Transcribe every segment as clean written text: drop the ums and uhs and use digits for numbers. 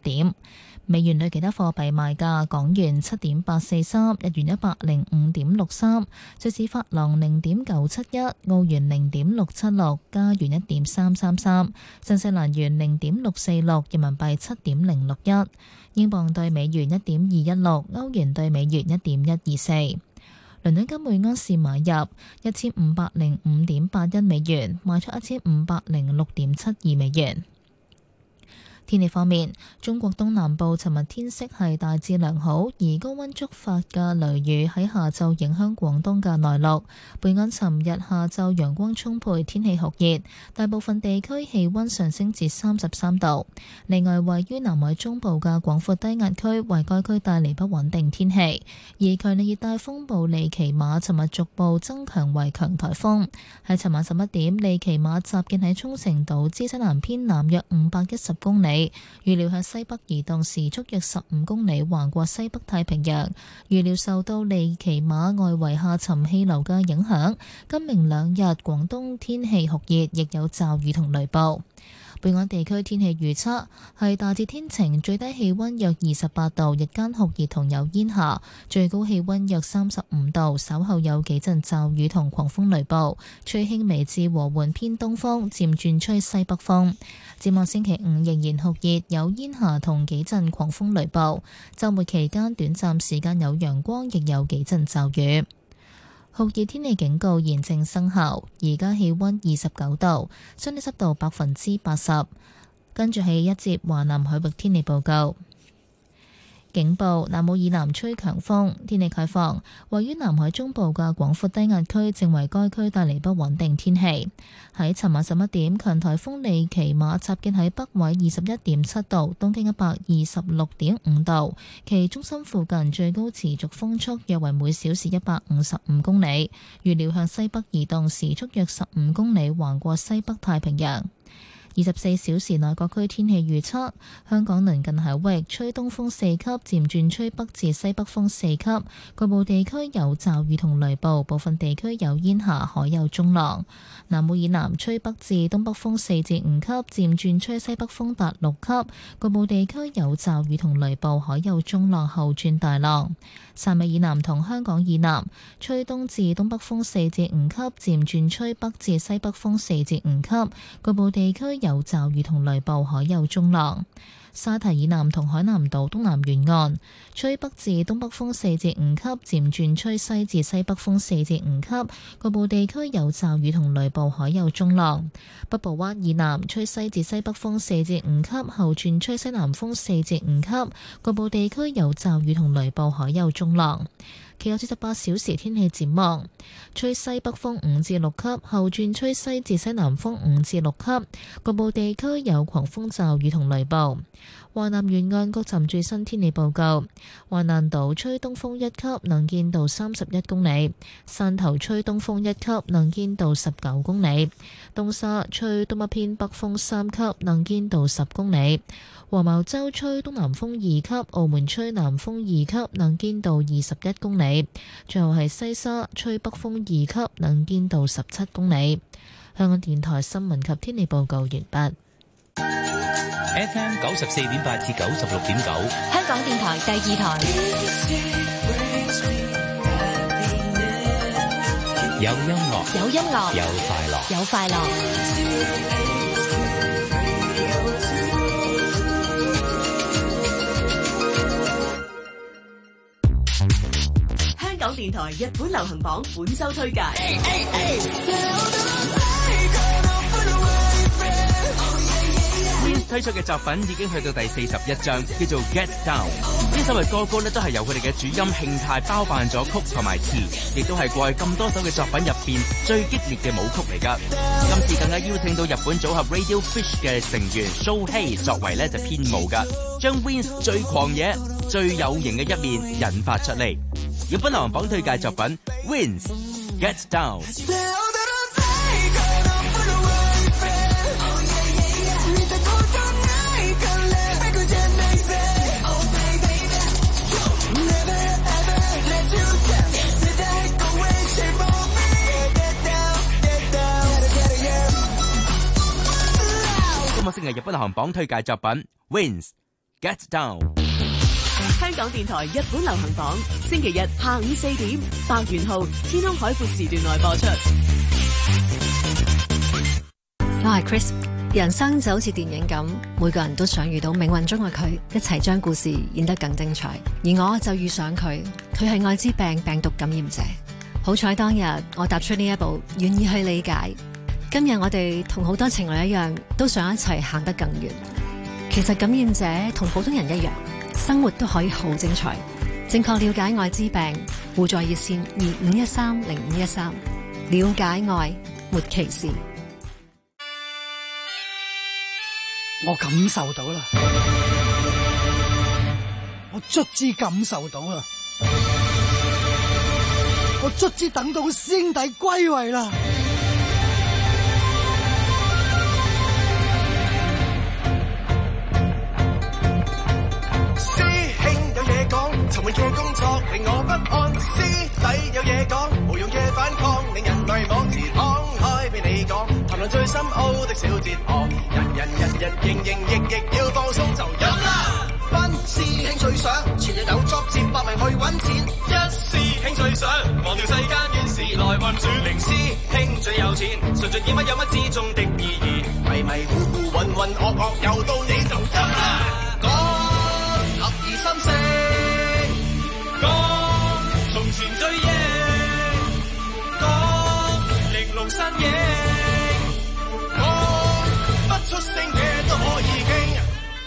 點。美元對其他貨幣賣價：港元7.843，日元105.63，瑞士法郎0.971，澳元0.676，加元1.333，新西蘭元0.646，人民幣7.061，英鎊對美元1.216，歐元對美元1.124。倫敦金每安士買入1505.81美元，賣出1506.72美元。天氣方面，中國東南部尋日天色係大致良好，而高溫觸發嘅雷雨喺下晝影響廣東嘅內陸。本港尋日下晝陽光充沛，天氣酷熱，大部分地區氣溫上升至33度。另外，位於南海中部嘅廣闊低壓區為該區帶嚟不穩定天氣，而強烈熱帶風暴利奇馬尋日逐步增強為強颱風。喺尋晚11點，利奇馬集結喺沖繩島之西南偏南約510公里。預料向西北移動，時速約15公里，橫過西北太平洋。預料受到利奇馬外圍下沉氣流嘅影響，今明兩日廣東天氣酷熱，亦有驟雨同雷暴。本港地區天氣預測係大致天晴，最低氣溫約28度，日間酷熱同有煙霞，最高氣溫約35度。稍後有幾陣驟雨同狂風雷暴，吹輕微至和緩偏東風，漸轉吹西北風。展望星期五仍然酷熱，有煙霞同幾陣狂風雷暴。週末期間短暫時間有陽光，亦有幾陣驟雨。酷熱天氣警告現正生效，而家氣溫29度，相對濕度80%。跟住係一節華南海域天氣報告。警報：南澳以南吹強風，天氣概況。位於南海中部嘅廣闊低壓區正為該區帶嚟不穩定天氣。喺尋晚11點，強颱風利奇馬集結喺北緯21.7度，東經126.5度，其中心附近最高持續風速約為每小時155公里，預料向西北移動，時速約15公里，橫過西北太平洋。24小時內各區天氣預測：香港鄰近海域吹東風4級，漸轉吹北至西北風4級，局部地區有驟雨同雷暴，部分地區有煙霞，海有中浪。南澳以南吹北至東北風4至5級，漸轉吹西北風達6級，局部地區有驟雨同雷暴，海有中浪後轉大浪。汕尾以南同香港以南吹東至東北風4至5級，漸轉吹北至西北風4至5級，局部地區有驟雨同雷暴，海有中浪。沙堤以南同海南島東南沿岸吹北至東北風4至5級，漸轉吹西至西北風4至5級，局部地區有驟雨同雷暴，海有中浪。北部灣以南吹西至西北風4至5級，後轉吹西南風4至5級，局部地區有驟雨同雷暴，海有中浪。其後48小時天氣展望：吹西北風5至6級，後轉吹西至西南風5至6級，局部地區有狂風驟雨同雷暴。華南沿岸各站最新天氣報告：華南島吹東風1級，能見度31公里；汕頭吹東風1級，能見度19公里；東沙吹東北偏北風3級，能見度10公里；黃茅洲吹東南風2級，澳門吹南風2級，能見度21公里。最後係西沙吹北風2級，能見度17公里。香港電台新聞及天氣報告完畢。 FM 94.8至96.9， 香港電台第2台。 有音樂， 有音樂， 有快樂， 有快樂。 香港電台日本流行榜本周推介。 推出嘅作品已經去到第41章，叫做 Get Down。呢首嘅歌曲都係由佢哋嘅主音慶太包辦咗曲同埋詞，亦都係過去咁多首嘅作品入邊最激烈嘅舞曲嚟噶。今次更加邀請到日本組合 Radio Fish 嘅成員 Shohei 作為就編舞噶，將 Wins 最狂野、最有型嘅一面引發出嚟。日本流行榜推介作品 Wins Get Down。今個星期日本流行榜推介作品 Wins Get Down。 香港電台日本流行榜，星期日下午4點，白元浩天空海闊時段內播出。 我係 Chris， 人生就好似電影咁，每個人都想遇到命運中嘅佢，一齊將故事演得更精彩。而我就遇上佢，佢係愛滋病病毒感染者。好彩當日我踏出呢一步，願意去理解。今日我哋同好多情侶一樣，都想一齊行得更遠。其實感染者同普通人一樣，生活都可以好精彩。正確了解愛滋病，互助熱線25130513，了解愛，沒歧視。 我感受到啦，我卒之感受到啦，我卒之等到師兄弟歸位啦。 師兄有嘢講，沉悶嘅工作令我不安。師弟有嘢講，無用嘅反抗令人迷惘。自敞開俾你講，談論最深奧的小哲學。人營役要放鬆就飲啦。班師兄最想前日有作接百名去揾錢。一師兄最想忘掉世間怨事來運轉。零師兄最有錢，順盡演乜有乜之中的意義。迷迷糊糊渾渾噩噩又到你就飲啦。講合二心聲，講從前追憶，講玲瓏身影，講不出聲嘅都可以傾。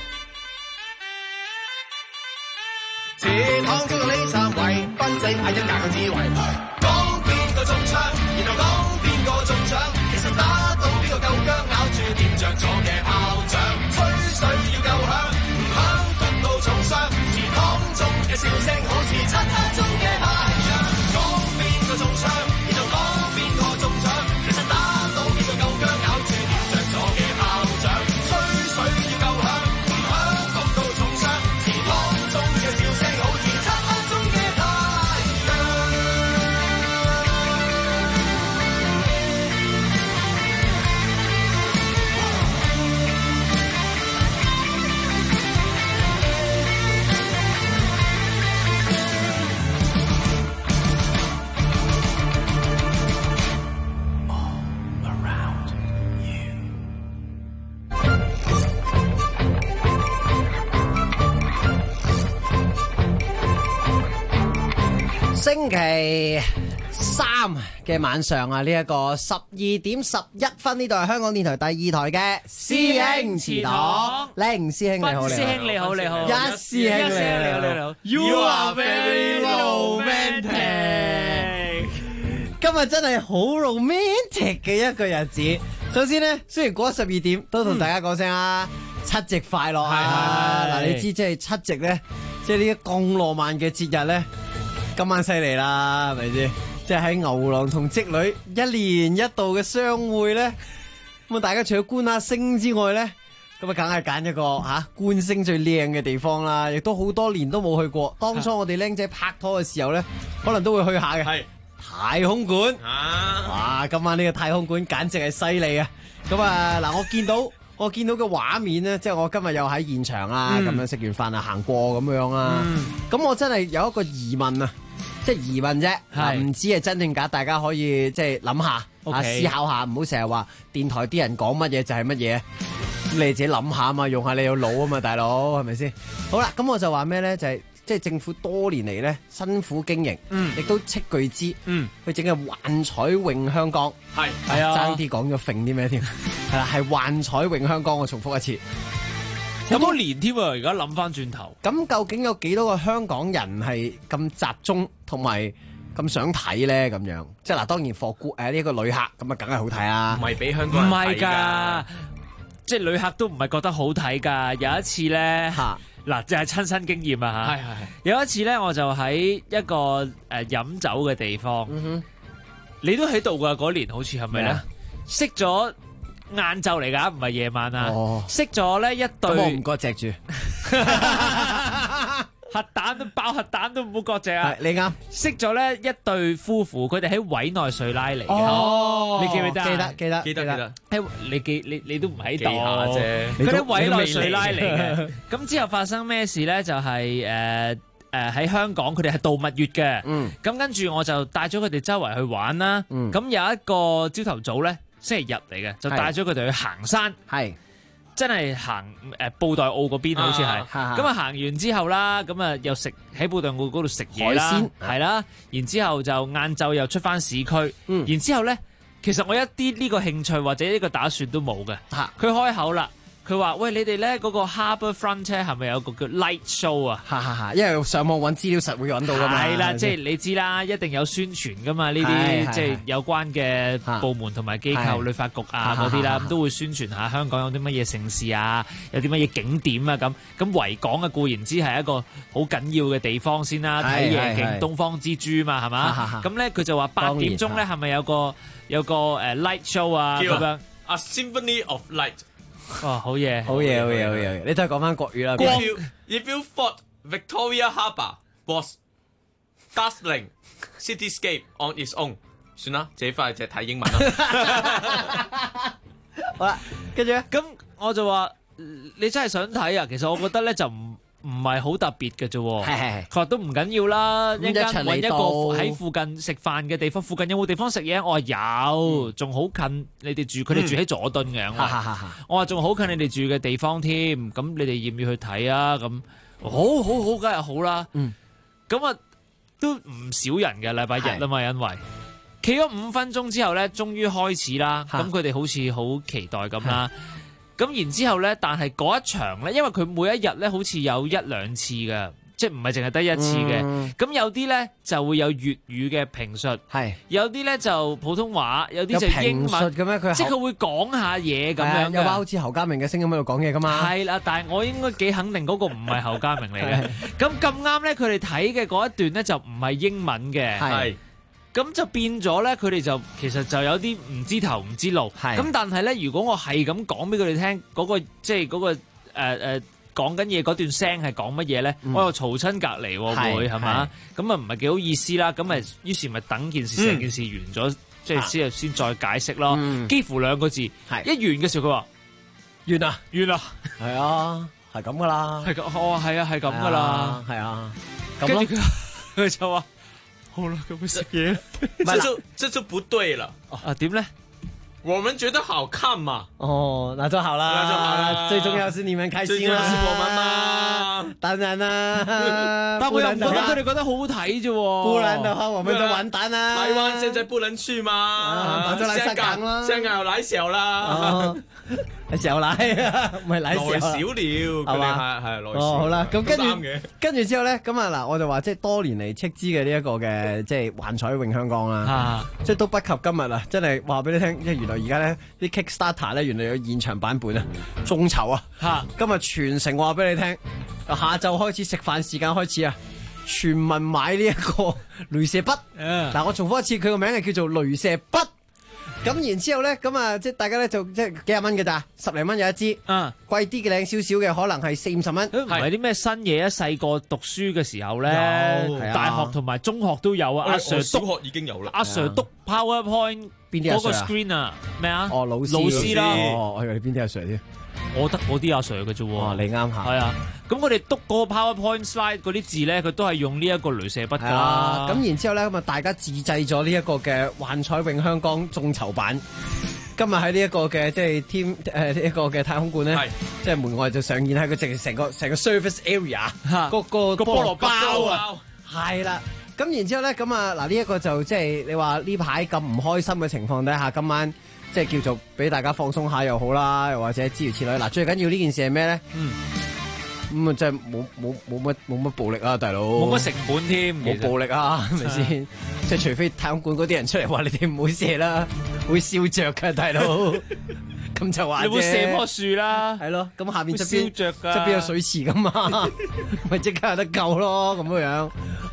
似躺中嘅李三位，賓仔嗌一架嘅智慧。講邊個中槍，然後講邊個中獎。其實打到邊個夠薑，咬住掂着咗嘅炮仗。吹水要夠響，唔響焗到重傷。池塘中嘅笑聲好似漆黑中嘅太陽。講邊個中槍，然後講邊個中獎。其實打到邊個夠薑，咬住掂着咗嘅炮仗。吹水要夠響，唔響焗到重傷。池塘中嘅笑聲好似漆黑中嘅太陽。 星期三嘅晚上啊，呢一個12:11，呢度係香港電台第2台嘅師兄祠堂。凌師兄你好， 師兄你好，你好， 一師兄你好 ，You are very romantic。 今日真係好 romantic 嘅一個日子。首先呢，雖然過咗12點，都同大家講聲啊，七夕快樂啊！嗱，你知即係七夕咧，即係呢啲咁浪漫嘅節日咧。今晚犀利啦，係咪先？即係喺牛郎同織女一年一度嘅相會咧，咁啊大家除咗觀下星之外咧，咁啊梗係揀一個觀星最靚嘅地方啦，亦都好多年都冇去過。當初我哋僆仔拍拖嘅時候咧，可能都會去下嘅。係太空館哇！今晚呢個太空館簡直係犀利啊！咁啊嗱，我見到嘅畫面咧，即係我今日又喺現場啦，咁樣食完飯啊行過咁樣啦，咁我真係有一個疑問啊！即係疑問啫，唔知係真定假，大家可以即係諗下，思考下，唔好成日話電台啲人講乜嘢就係乜嘢，你自己諗下啊嘛，用下你個腦啊嘛，大佬係咪先？好啦，咁我就話咩咧？就係即係政府多年嚟咧辛苦經營，亦都斥巨資，去整嘅幻彩詠香江，係啊，爭啲講咗揈啲咩添，係啦，係幻彩詠香江，我重複一次。 好多年添啊！而家諗翻轉頭， 咁究竟有幾多個香港人係咁集中同埋咁想睇咧？咁樣即係嗱，當然貨顧呢個旅客咁啊，梗係好睇啊！ 唔係俾香港人睇，唔係㗎，即係旅客都唔係覺得好睇㗎。有一次咧，嗱就係親身經驗啊嚇，係有一次咧，我就喺一個飲酒嘅地方，你都喺度㗎嗰年，好似係咪咧？識咗。晏晝嚟噶，唔係夜晚啊！識咗咧一對， 我唔該隻住。 核彈都爆核彈都唔好割席啊！ 你啱， 識咗咧一對夫婦，佢哋喺委內瑞拉嚟嘅。 哦， 你記唔記得啊？ 記得。 你都唔喺度啫。 佢喺委內瑞拉嚟嘅。咁之後發生咩事咧？就係喺香港，佢哋係度蜜月嘅。咁跟住我就帶咗佢哋周圍去玩啦。咁有一個朝頭早咧，星期日嚟嘅，就帶咗佢哋去行山。係。真係行布袋澳嗰邊好似係，咁啊行完之後啦，咁啊又食喺布袋澳嗰度食嘢啦，係啦，然之後就晏晝又出翻市區，然之後咧，其實我一啲呢個興趣或者呢個打算都冇嘅，佢開口啦。佢話：喂，你哋咧嗰個 Harbour Front 係咪有個叫 Light Show 啊？ 因為上網揾資料實會揾到㗎嘛。 係啦，即係你知啦，一定有宣傳㗎嘛。呢啲即係有關嘅部門同埋機構、旅發局啊嗰啲啦，咁都會宣傳下香港有啲乜嘢盛事啊，有啲乜嘢景點啊咁。咁維港啊固然之係一個好緊要嘅地方先啦，睇夜景、東方之珠嘛，係嘛？咁咧佢就話8點鐘咧係咪有個Light Show 啊咁樣 ？A Symphony of Light。 哦，好嘢， 好嘢！你都係講翻國語啦。 If you thought Victoria Harbour was dazzling cityscape on its own， 算啦，自己翻去就睇英文啦。 好啦，跟住咧， 咁我就話你真係想睇啊？其實我覺得咧就唔係好特別嘅啫。佢話都唔緊要啦，一間揾一個喺附近食飯嘅地方，附近有冇地方食嘢？我話有，仲好近你哋住，佢哋住喺佐敦嘅。我話仲好近你哋住嘅地方添，咁你哋要唔要去睇啊？咁好，梗係好啦。咁啊都唔少人嘅禮拜日啊嘛，因為企咗5分鐘之後咧，終於開始啦。咁佢哋好似好期待咁啦。咁然之後咧，但係嗰一場咧，因為佢每一日咧好似有1-2次嘅，即係唔係淨係得一次嘅。咁有啲咧就會有粵語嘅評述，有啲咧就普通話，有啲就英文嘅咩？ 即係佢會講下嘢咁樣。 有把好似侯家明嘅聲音喺度講嘢噶嘛？ 係啦，但係我應該幾肯定嗰個唔係侯家明嚟嘅。咁啱咧，佢哋睇嘅嗰一段咧就唔係英文嘅。係。咁就變咗咧，佢哋就其實就有啲唔知頭唔知路。咁但係咧，如果我係咁講俾佢哋聽，嗰個即係嗰個講緊嘢嗰段聲係講乜嘢咧？我又嘈親隔離會係嘛？咁啊唔係幾好意思啦。咁咪於是咪等件事成件事完咗，即係先再解釋咯。幾乎2個字，一完嘅時候佢話完啦， 係啊，係咁噶啦。 我話係啊，係咁噶啦， 係啊。 跟住佢就話。好啦，咁去食嘢， 這就不對了。 點咧？ 我們覺得好看嘛。 那就好啦，最重要是你們開心啦。 是我們嘛， 當然啦。 但我又唔覺得佢哋覺得好好睇啫。 不然的話，我們就完蛋啦。 台灣現在不能去嘛， 香港啦， 香港又來小啦。 小奶啊，唔係奶小來小了，係嘛？係來小。 好啦，咁跟住之後咧，咁啊嗱，我就話即係多年嚟斥資嘅呢一個嘅即係幻彩詠香江啦，即係都不及今日啊！真係話俾你聽，即係原來而家咧啲 Kickstarter 咧，原來有現場版本啊，眾籌啊，今日全城話俾你聽，下晝開始食飯時間開始啊，全民買呢一個鐳射筆。嗱，我重複一次，佢個名係叫做鐳射筆。咁然之後咧，咁啊，即係大家咧就即係幾廿蚊嘅咋，10零蚊有一支。貴啲嘅靚少少嘅，可能係40-50蚊。 唔係啲咩新嘢啊！細個讀書嘅時候咧，大學同埋中學都有啊。阿 Sir 小學已經有啦。 阿 Sir 督 PowerPoint 邊啲阿 Sir 嗰個 screen 啊？咩啊？ 老師啦。 我以為你邊啲阿 Sir 添？ 我得嗰啲阿 Sir 嘅啫喎。 你啱下。 係啊，咁佢哋督嗰個 PowerPoint slide 嗰啲字咧，佢都係用呢一個鐳射筆㗎啦。 咁然之後咧，咁啊大家自製咗呢一個嘅幻彩詠香江眾籌版。今日喺呢一個嘅即係呢一個嘅太空館咧，即係門外就上演喺佢成個 service area 個菠蘿包啊，係啦。咁然之後咧，咁啊嗱呢一個就即係你話呢排咁唔開心嘅情況底下，今晚即係叫做俾大家放鬆下又好啦，又或者諸如此類。嗱，最緊要呢件事係咩咧？咁啊，真係冇乜暴力啊，大佬！ 冇乜成本添， 冇暴力啊，係咪先？即係除非太空館嗰啲人出嚟話你哋唔好射啦，會燒着㗎，大佬。咁就話啫。你會射棵樹啦， 係咯。咁下面側邊燒着㗎， 側邊有水池㗎嘛，咪即刻有得救咯，咁樣。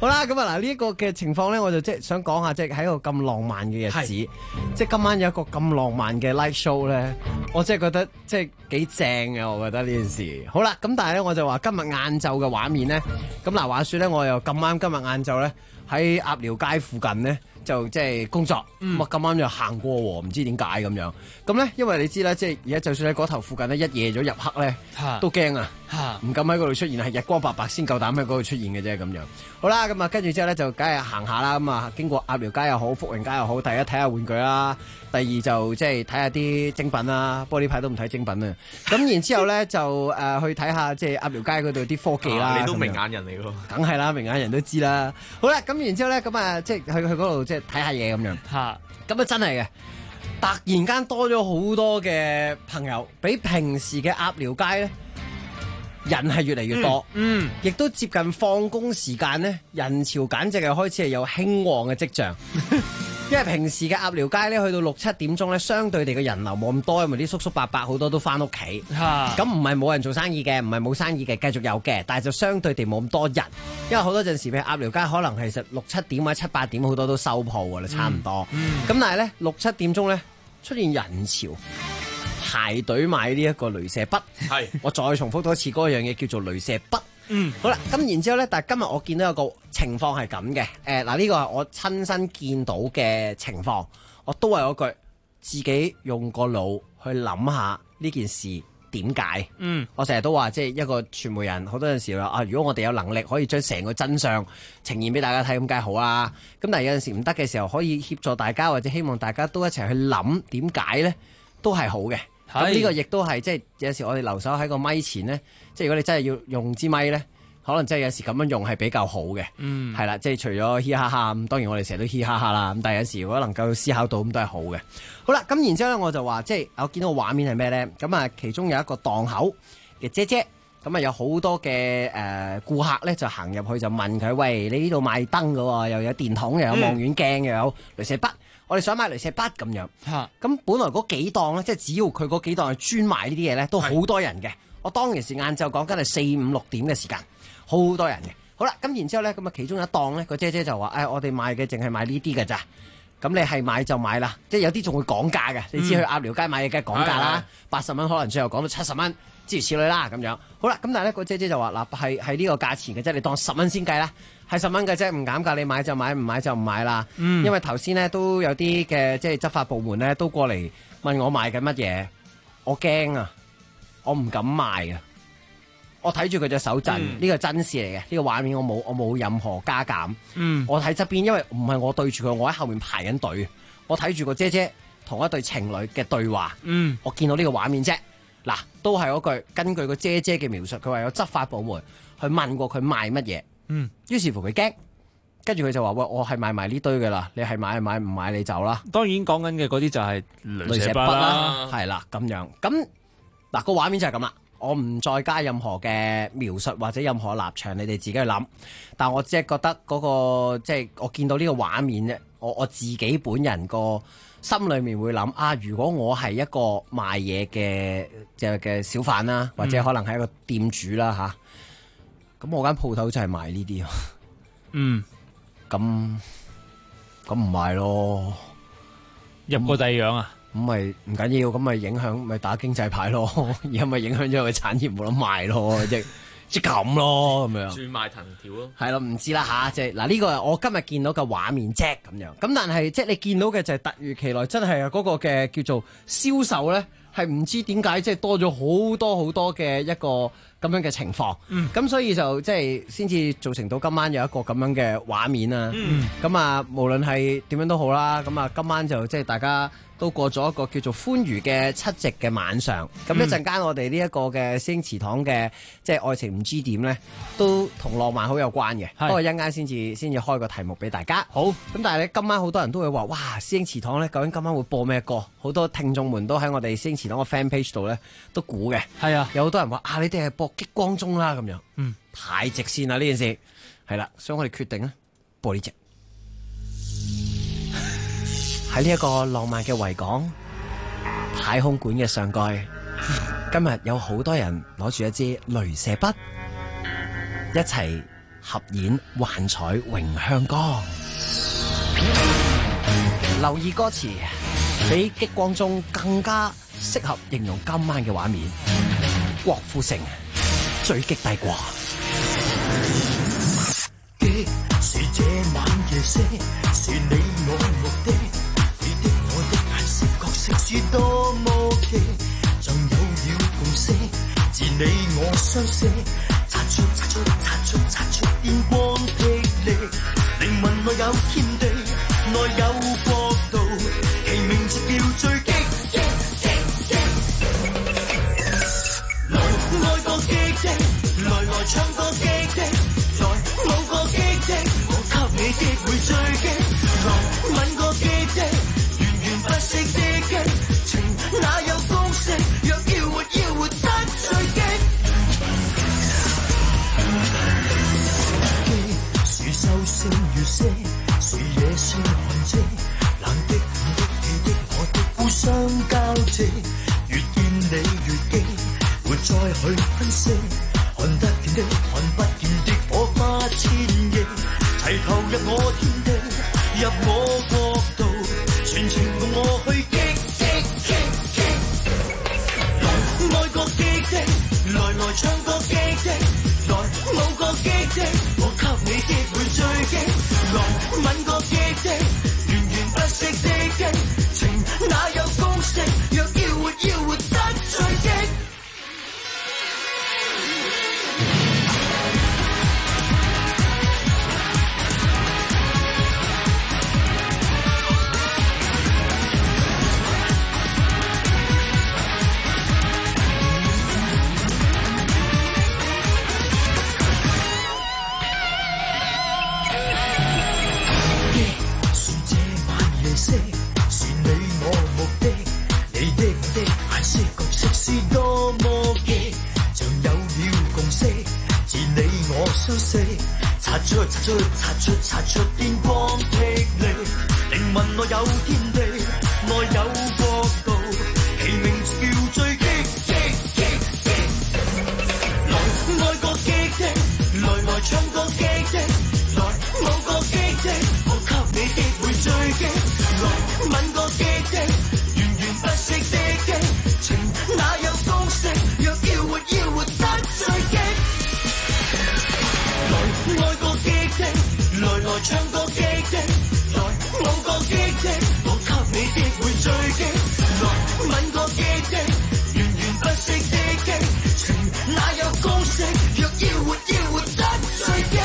好啦，咁啊嗱，呢一個嘅情況咧，我就即係想講下，即係喺一個咁浪漫嘅日子，即係今晚有一個咁浪漫嘅 live show 咧，我真係覺得即係幾正嘅，我覺得呢件事。好啦，咁但係咧，我就話今日晏晝嘅畫面咧，咁嗱話說咧，我又咁啱今日晏晝咧喺鴨寮街附近咧。就即係工作，咁啊咁啱就行過喎，唔知點解咁樣。咁咧，因為你知啦，即係而家就算喺嗰頭附近咧，一夜咗入黑咧，都驚啊，唔敢喺嗰度出現，係日光白白先夠膽喺嗰度出現嘅啫咁樣。好啦，咁啊跟住之後咧就梗係行下啦，咁啊經過鴨寮街又好，福榮街又好，第一睇下玩具啦，第二就即係睇下啲精品啦。不過呢排都唔睇精品啊。咁然之後咧就去睇下即係鴨寮街嗰度啲科技啦。 你都明眼人嚟㗎， 梗係啦，明眼人都知啦。好啦，咁然之後咧咁啊，即係去嗰度即係睇下嘢咁樣。咁啊真係嘅，突然間多咗好多嘅朋友，比平時嘅鴨寮街咧人係越嚟越多，亦都接近放工時間咧，人潮簡直係開始係有興旺嘅跡象。因為平時嘅鴨寮街咧，去到6、7點鐘咧，相對地嘅人流冇咁多，因為啲叔叔伯伯好多都翻屋企。咁唔係冇人做生意嘅，唔係冇生意嘅，繼續有嘅，但係就相對地冇咁多人。因為好多陣時，譬如鴨寮街可能其實6、7點或者7、8點好多都收鋪㗎啦，差唔多。咁但係咧6、7點鐘咧出現人潮，排隊買呢一個鐳射筆。係，我再重複多一次嗰樣嘢叫做鐳射筆。好啦，咁然之後咧，但係今日我見到有個情況係咁嘅，嗱呢個係我親身見到嘅情況，我都係嗰句，自己用個腦去諗下呢件事點解。我成日都話，即係一個傳媒人，好多陣時話啊，如果我哋有能力可以將成個真相呈現俾大家睇，咁梗係好啦。咁但係有陣時唔得嘅時候，可以協助大家或者希望大家都一齊去諗點解咧，都係好嘅。咁呢個亦都係即係有時我哋留守喺個咪前咧，即係如果你真係要用支咪咧，可能真係有時咁樣用係比較好嘅。係啦，即係除咗嘻哈哈咁，當然我哋成日都嘻哈哈啦。咁但係有時如果能夠思考到咁都係好嘅。好啦，咁然之後咧我就話即係我見到個畫面係咩咧？咁啊其中有一個檔口嘅姐姐，咁啊有好多嘅顧客咧就行入去就問佢：喂，你呢度賣燈㗎喎，又有電筒，又有望遠鏡，又有鐳射筆。我哋想買鐳射筆咁樣，咁本來嗰幾檔咧，即係只要佢嗰幾檔係專賣呢啲嘢咧，都好多人嘅。我當其時晏晝講緊係4、5、6點嘅時間，好多人嘅。好啦，咁然之後咧，咁啊其中一檔咧，個姐姐就話：我哋賣嘅淨係賣呢啲㗎咋，咁你係買就買啦。即係有啲仲會講價嘅，你知去鴨寮街買嘢梗係講價啦，80蚊可能最後講到70蚊，諸如此類啦咁樣。好啦，咁但係咧個姐姐就話：嗱係呢個價錢嘅啫，你當10蚊先計啦。係10蚊嘅啫，唔減價，你買就買，唔買就唔買啦。因為頭先咧都有啲嘅即係執法部門咧都過嚟問我賣緊乜嘢，我驚啊，我唔敢賣啊。我睇住佢隻手震，呢個真事嚟嘅，呢個畫面我冇任何加減。我睇側邊，因為唔係我對住佢，我喺後面排緊隊，我睇住個姐姐同一對情侶嘅對話。我見到呢個畫面啫。嗱，都係嗰句，根據個姐姐嘅描述，佢話有執法部門去問過佢賣乜嘢。於是乎佢驚，跟住佢就話：喂，我係買埋呢堆嘅啦，你係買唔買你走啦。 當然講緊嘅嗰啲就係鐳射筆啦， 係啦咁樣。咁嗱個畫面就係咁啦，我唔再加任何嘅描述或者任何立場，你哋自己去諗。但我只係覺得嗰個即係我見到呢個畫面啫，我自己本人個心裏面會諗啊，如果我係一個賣嘢嘅小販啦，或者可能係一個店主啦吓。咁我間鋪頭就係賣呢啲啊，咁唔賣咯， 入個第二樣啊， 咁咪唔緊要，咁咪影響咪打經濟牌咯，而家咪影響咗個產業冇得賣咯，即咁咯，咁樣轉賣藤條咯， 係咯，唔知啦吓，即係嗱呢個係我今日見到嘅畫面啫，咁樣，咁但係即係你見到嘅就係突如其來，真係嗰個嘅叫做銷售咧，係唔知點解即係多咗好多嘅一個咁樣嘅情況，咁所以就即係先至造成到今晚有一個咁樣嘅畫面啊，咁啊無論係點樣都好啦，咁啊今晚就即係大家都過咗一個叫做歡愉嘅七夕嘅晚上，咁一陣間我哋呢一個嘅星祠堂嘅即係愛情唔知點咧，都同浪漫好有關嘅，不過一陣間先至開個題目俾大家。好，咁但係咧今晚好多人都會話，哇，星祠堂咧究竟今晚會播咩歌？好多聽眾們都喺我哋星祠堂個 fan page 度咧都估嘅，係啊，有好多人話啊，你哋係播激光中啦咁樣，太直線啦呢件事，係啦，所以我哋決定咧播呢隻。喺呢一個浪漫嘅維港太空館嘅上蓋，今日有好多人攞住一支鐳射筆，一齊合演幻彩詠香江。留意歌詞，比激光中更加適合形容今晚嘅畫面。郭富城追擊帝國。 激是這晚夜色，是你我目的，你的我的顏色角色是多麼奇，像有了共識，自你我相識，擦出電光霹靂，靈魂內有天地，內有國度，其名字叫追擊。來愛個激的，來唱個激的，來舞個激的，我給你的會最激，來吻個激的，源源不息的激情，哪有公式？若要活得最激。激是收聲如色，是野性痕跡，冷的暖的你的我的互相交織，越見你越激。會再去分析，看得見的看不見的火花千億，齊投入我天地，入我國度，全程共我去激。來愛個激的，來唱個激的，來舞個激的，我給你的會最激，來吻個激的，源源不息的激情，哪有公式？若要活得最激。是你我目的，你的我的顏色角色是多麼奇，像有了共識，自你我相識，擦出電光霹靂，靈魂內有天地，內有國度，其名字叫追擊。來愛個激的，來唱個激的，來舞個激的，我給你的會最激。來吻個激的，源源不息的激情，哪有公式？若要活得最激。來愛個激的，來唱個激的，來舞個激的，我給你的會最激。來吻個激的，源源不息的激情，哪有公式？若要活得最激。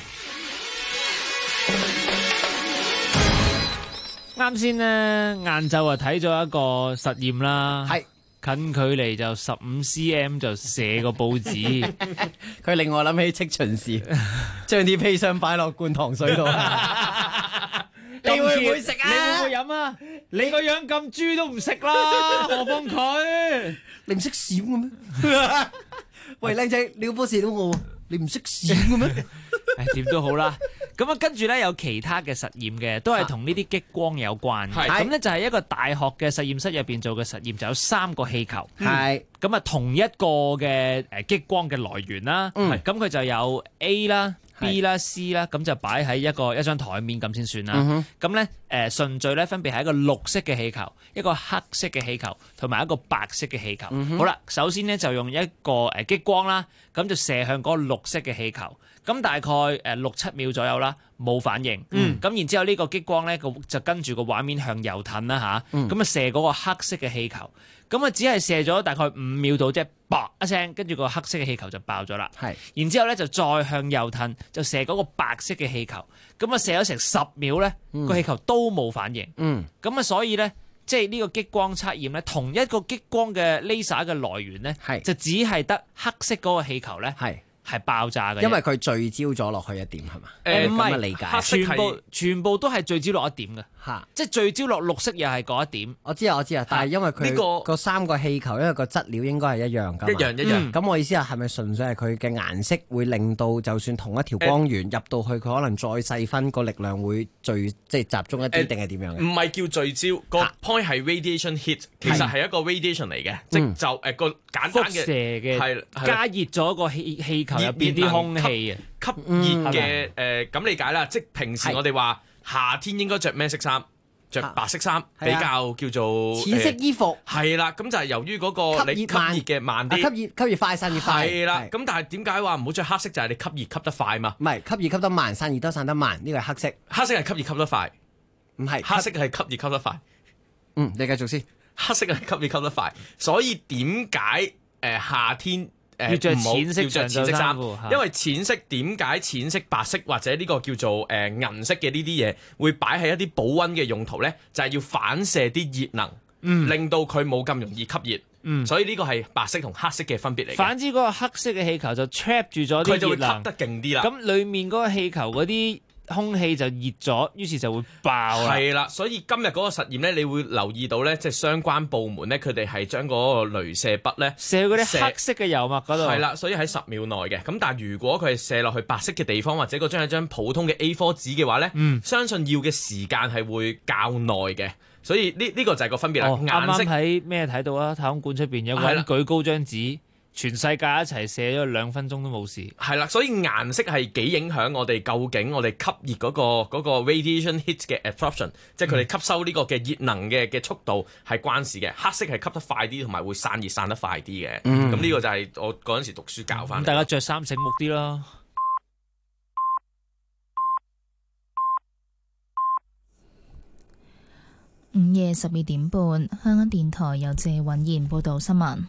啱先咧，晏晝啊睇咗一個實驗啦，係近距離就15cm 就射個報紙， 佢令我諗起戚秦氏，將啲砒霜擺落灌糖水度。你會唔會食啊？ 你會唔會飲啊？你個樣咁豬都唔食啦，何況佢？ 你唔識閃嘅咩？喂，靚仔，你要波射到我，你唔識閃嘅咩？ 點都好啦，咁啊跟住咧有其他嘅實驗嘅，都係同呢啲激光有關嘅。咁咧就係一個大學嘅實驗室入邊做嘅實驗，就有3個氣球。係咁啊，同一個嘅激光嘅來源啦。咁佢就有 A 啦、B 啦、C 啦，咁就擺喺一張台面咁先算啦。咁咧順序咧分別係一個綠色嘅氣球、一個黑色嘅氣球同埋一個白色嘅氣球。好啦，首先咧就用一個激光啦，咁就射向嗰個綠色嘅氣球。咁大概6-7秒左右啦，冇反應。咁然之後呢個激光咧，就跟住個畫面向右褪啦嚇。咁啊射嗰個黑色嘅氣球，咁啊只係射咗大概5秒到啫，噥一聲，跟住個黑色嘅氣球就爆咗啦。然之後咧就再向右褪，就射嗰個白色嘅氣球。咁啊射咗成10秒咧，個氣球都冇反應。咁啊所以咧，即係呢個激光測驗咧，同一個激光嘅 laser 嘅來源咧，就只係得黑色嗰個氣球咧。係爆炸嘅， 因為佢聚焦咗落去一點係嘛？ 唔係理解， 全部都係聚焦落一點嘅。即係聚焦落綠色又係嗰一點。我知啊， 但係因為佢呢個3個氣球，因為個質料應該係一樣㗎嘛。一樣。咁我意思係咪純粹係佢嘅顏色會令到就算同一條光源入到去，佢可能再細分個力量會即係集中一啲，定係點樣嘅？ 唔係叫聚焦，個 point 係 radiation hit，其實係一個 radiation 嚟嘅，即就個簡單嘅輻射嘅，加熱咗個氣球球入邊啲空氣啊， 吸熱嘅咁理解啦。即係平時我哋話夏天應該着咩色衫？着白色衫比較叫做淺色衣服。 係啦，咁就係由於嗰個你吸熱嘅慢啲， 吸熱快，散熱快。 係啦，咁但係點解話唔好着黑色？就係你吸熱吸得快嘛。 唔係吸熱吸得慢，散熱都散得慢，呢個係黑色。 黑色係吸熱吸得快， 唔係黑色係吸熱吸得快。 你繼續先。 黑色係吸熱吸得快，所以點解夏天？ 要着淺色着淺色衫，因為淺色點解淺色、白色或者呢個叫做銀色嘅呢啲嘢會擺喺一啲保溫嘅用途咧，就係要反射啲熱能，令到佢冇咁容易吸熱。所以呢個係白色同黑色嘅分別嚟嘅。 反之嗰個黑色嘅氣球就 trap 住咗啲熱能， 佢就會吸得勁啲啦。 咁裡面嗰個氣球嗰啲空氣就熱咗，於是就會爆啦。 係啦，所以今日嗰個實驗咧，你會留意到咧，即係相關部門咧，佢哋係將嗰個雷射筆咧射嗰啲黑色嘅油墨嗰度。 係啦，所以喺10秒內嘅。咁但係如果佢係射落去白色嘅地方，或者嗰張係張普通嘅 A4 紙嘅話咧，相信要嘅時間係會較耐嘅。所以呢個就係個分別啦。顏色啱啱喺咩睇到啊？太空館出邊有個人舉高張紙。全世界一齊射咗2分鐘都冇事， 係啦，所以顏色係幾影響我哋究竟我哋吸熱嗰個 radiation heat 嘅 absorption，即係佢哋吸收呢個嘅熱能嘅速度係關事嘅。黑色係吸得快啲，同埋會散熱散得快啲嘅。咁呢個就係我嗰陣時讀書教翻。 大家着衫醒目啲咯。 午夜12點半，香港電台由謝允賢報道新聞。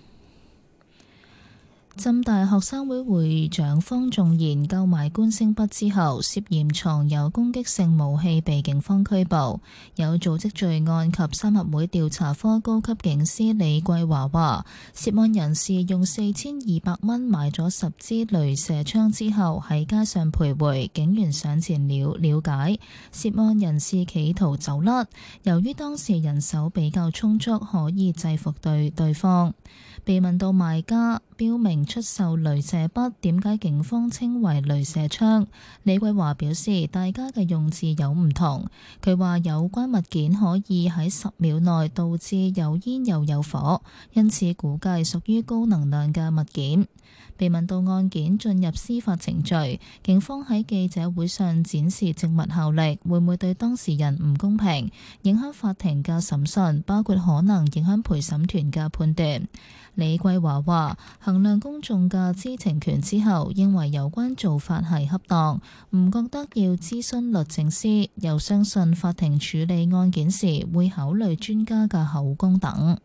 浸大學生會會長方仲賢購買觀星筆之後，涉嫌藏有攻擊性武器被警方拘捕。有組織罪案及三合會調查科高級警司李桂華話，涉案人士用4200蚊買咗10支雷射槍之後喺街上徘徊，警員上前了解，涉案人士企圖走甩，由於當時人手比較充足，可以制服對方。被問到賣家標明出售雷射筆，點解警方稱為雷射槍？李桂華表示，大家嘅用字有唔同。佢話有關物件可以喺10秒內導致有煙又有火，因此估計屬於高能量嘅物件。被問到案件進入司法程序，警方喺記者會上展示證物效力，會唔會對當事人唔公平，影響法庭嘅審訊，包括可能影響陪審團嘅判斷。李桂華話，衡量公眾嘅知情權之後，認為有關做法係恰當，唔覺得要諮詢律政司，又相信法庭處理案件時會考慮專家嘅口供等。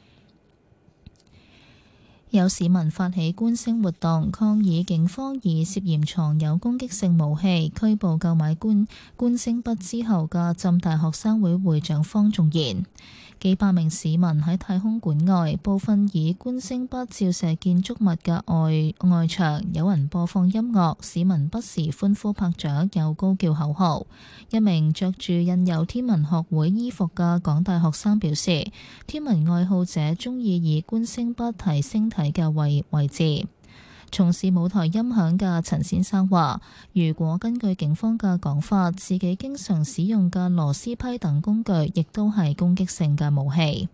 有市民發起觀星活動，抗議警方以涉嫌藏有攻擊性武器拘捕購買觀星筆之後嘅浸大學生會會長方仲賢。幾百名市民喺太空館外，部分以觀星筆照射建築物嘅外牆，有人播放音樂，市民不時歡呼拍掌，又高叫口號。一名着住印有天文學會衣服嘅港大學生表示，天文愛好者中意以觀星筆提星體嘅位置。從事舞台音響嘅陳先生話，如果根據警方嘅講法，自己經常使用嘅螺絲批等工具亦都係攻擊性嘅武器。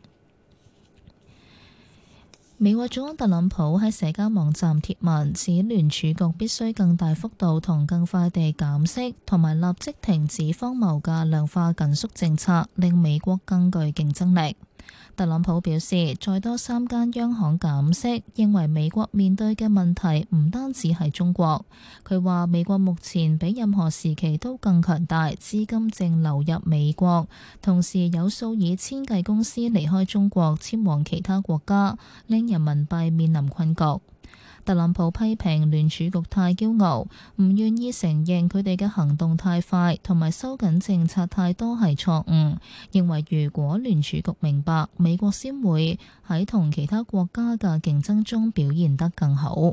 美國總統特朗普喺社交網站貼文，指聯儲局必須更大幅度同更快地減息，同埋立即停止荒謬嘅量化緊縮政策，令美國更具競爭力。特朗普表示，再多3間央行減息，認為美國面對嘅問題唔單止係中國。佢話美國目前比任何時期都更強大，資金正流入美國，同時有數以千計公司離開中國遷往其他國家，令人民幣面臨困局。特朗普批評聯儲局太驕傲，唔願意承認佢哋嘅行動太快，同埋收緊政策太多係錯誤。認為如果聯儲局明白，美國先會喺同其他國家嘅競爭中表現得更好。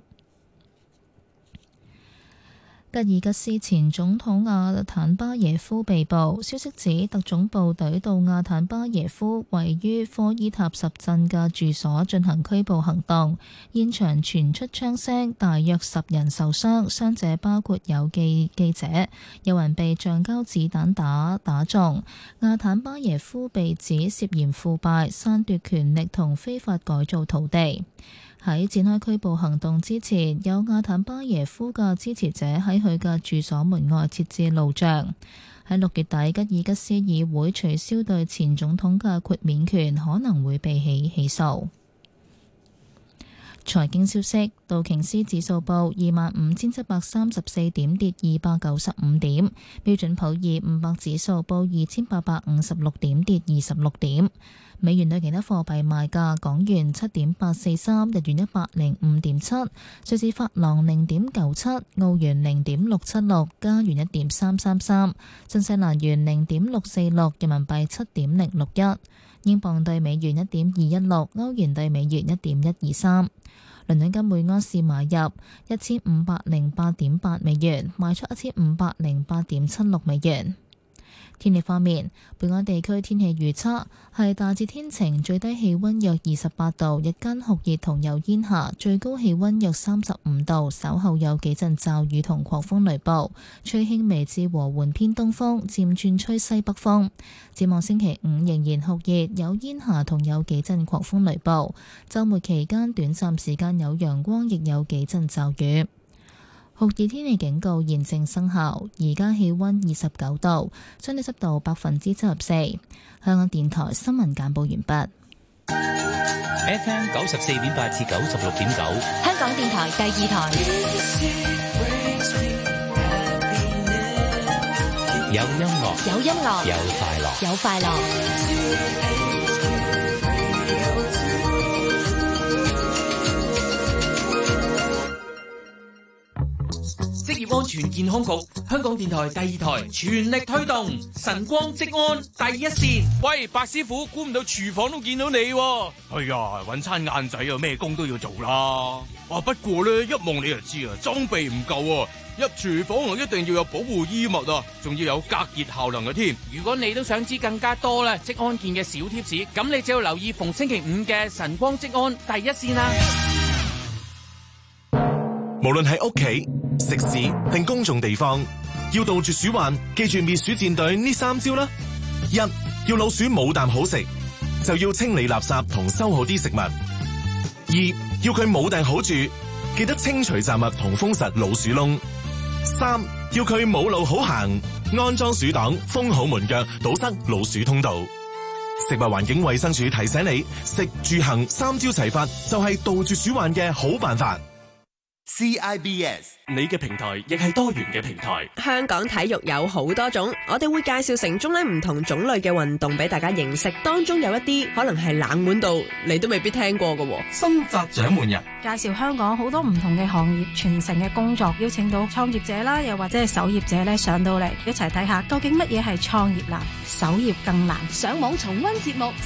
吉爾吉斯前總統阿坦巴耶夫被捕，消息指特種部隊到阿坦巴耶夫位於科伊塔什鎮嘅住所進行拘捕行動，現場傳出槍聲，大約10人受傷，傷者包括有記者，有人被橡膠子彈打中。阿坦巴耶夫被指涉嫌腐敗、篡奪權力同非法改造土地。 喺展開拘捕行動之前，有亞坦巴耶夫嘅支持者喺佢嘅住所門外設置路障。喺6月底，吉爾吉斯議會取消對前總統嘅豁免權，可能會被起訴。財經消息：道瓊斯指數報25,734點，跌295點；標準普爾500指數報2,856點，跌26點。美元對其他貨幣賣價：港元7.843，日元105.7，瑞士法郎0.97，澳元0.676，加元1.333，新西蘭元0.646，人民幣7.061，英鎊對美元1.216，歐元對美元1.123。倫敦金每盎司買入1508.8美元，賣出1508.76美元。天氣方面，本港地區天氣預測係大致天晴，最低氣溫約28度，日間酷熱同有煙霞，最高氣溫約35度，稍後有幾陣驟雨同狂風雷暴，吹輕微至和緩偏東風，漸轉吹西北風。展望星期5仍然酷熱，有煙霞同有幾陣狂風雷暴，週末期間短暫時間有陽光，亦有幾陣驟雨。酷熱天氣警告現正生效，而家氣溫29度，相對濕度74%。香港電台新聞簡報完畢。 FM 94.8至96.9， 香港電台第2台。 有音樂， 有音樂， 有快樂， 有快樂。 職業安全健康局、香港電台第2台全力推動晨光職安第一線。 喂，白師傅，估唔到廚房都見到你喎。 哎呀，搵餐晏仔啊，咩工都要做啦。哇，不過咧，一望你就知啊，裝備唔夠啊。入廚房啊，一定要有保護衣物啊，仲要有隔熱效能嘅添。 如果你都想知更加多咧職安健嘅小貼士，咁你就要留意逢星期5嘅晨光職安第一線啦。 無論喺屋企、食肆定公眾地方，要杜絕鼠患，記住滅鼠戰隊呢3招啦。1. 要老鼠冇啖好食，就要清理垃圾同收好啲食物。2. 要佢冇埞好住，記得清除雜物同封實老鼠窿。3. 要佢冇路好行，安裝鼠擋，封好門腳，堵塞老鼠通道。食物環境衛生署提醒你，食住行3招齊發，就係杜絕鼠患嘅好辦法。 CIBS， 你嘅平台亦係多元嘅平台。 香港體育有好多種，我哋會介紹城中唔同種類嘅運動俾大家認識，當中有一啲可能係冷門到你都未必聽過嘅。 新澤獎門人介紹香港好多唔同嘅行業傳承嘅工作，邀請到創業者啦，又或者係守業者咧上到嚟一齊睇下究竟乜嘢係創業難，守業更難。 上網重溫節目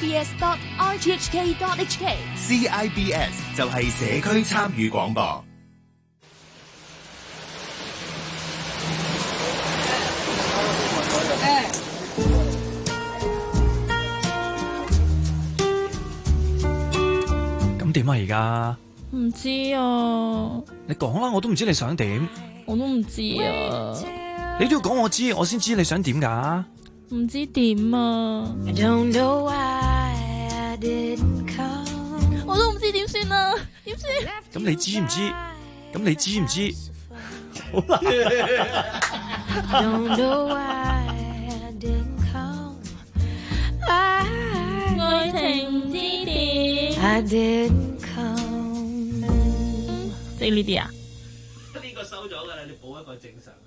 CIBS.RTHK.HK。CIBS 就係社區參與廣播。 咁點啊？而家唔知啊， 你講啦，我都唔知你想點。 我都唔知啊， 你都要講我知，我先知你想點噶。 唔知點啊，我都唔知點算啊，點算？ 咁你知唔知？咁你知唔知？好啦。 愛情之點？即係呢啲啊？ 呢個收咗㗎啦，你補一個正常。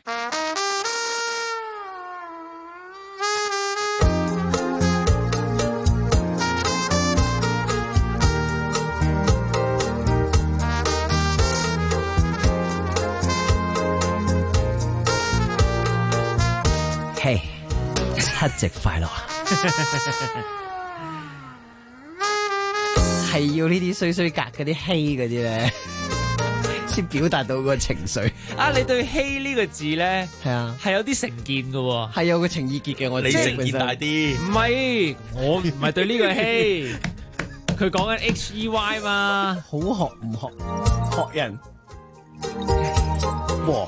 嘿，七夕快樂！係要呢啲衰格嗰啲希嗰啲咧，先表達到個情緒。 啊，你對希呢個字咧， 係啊， 係有啲成見嘅喎， 係有個情意結嘅。我你成見大啲， 唔係，我唔係對呢個希，佢講緊 HEY 嘛， 好學唔學人。哇！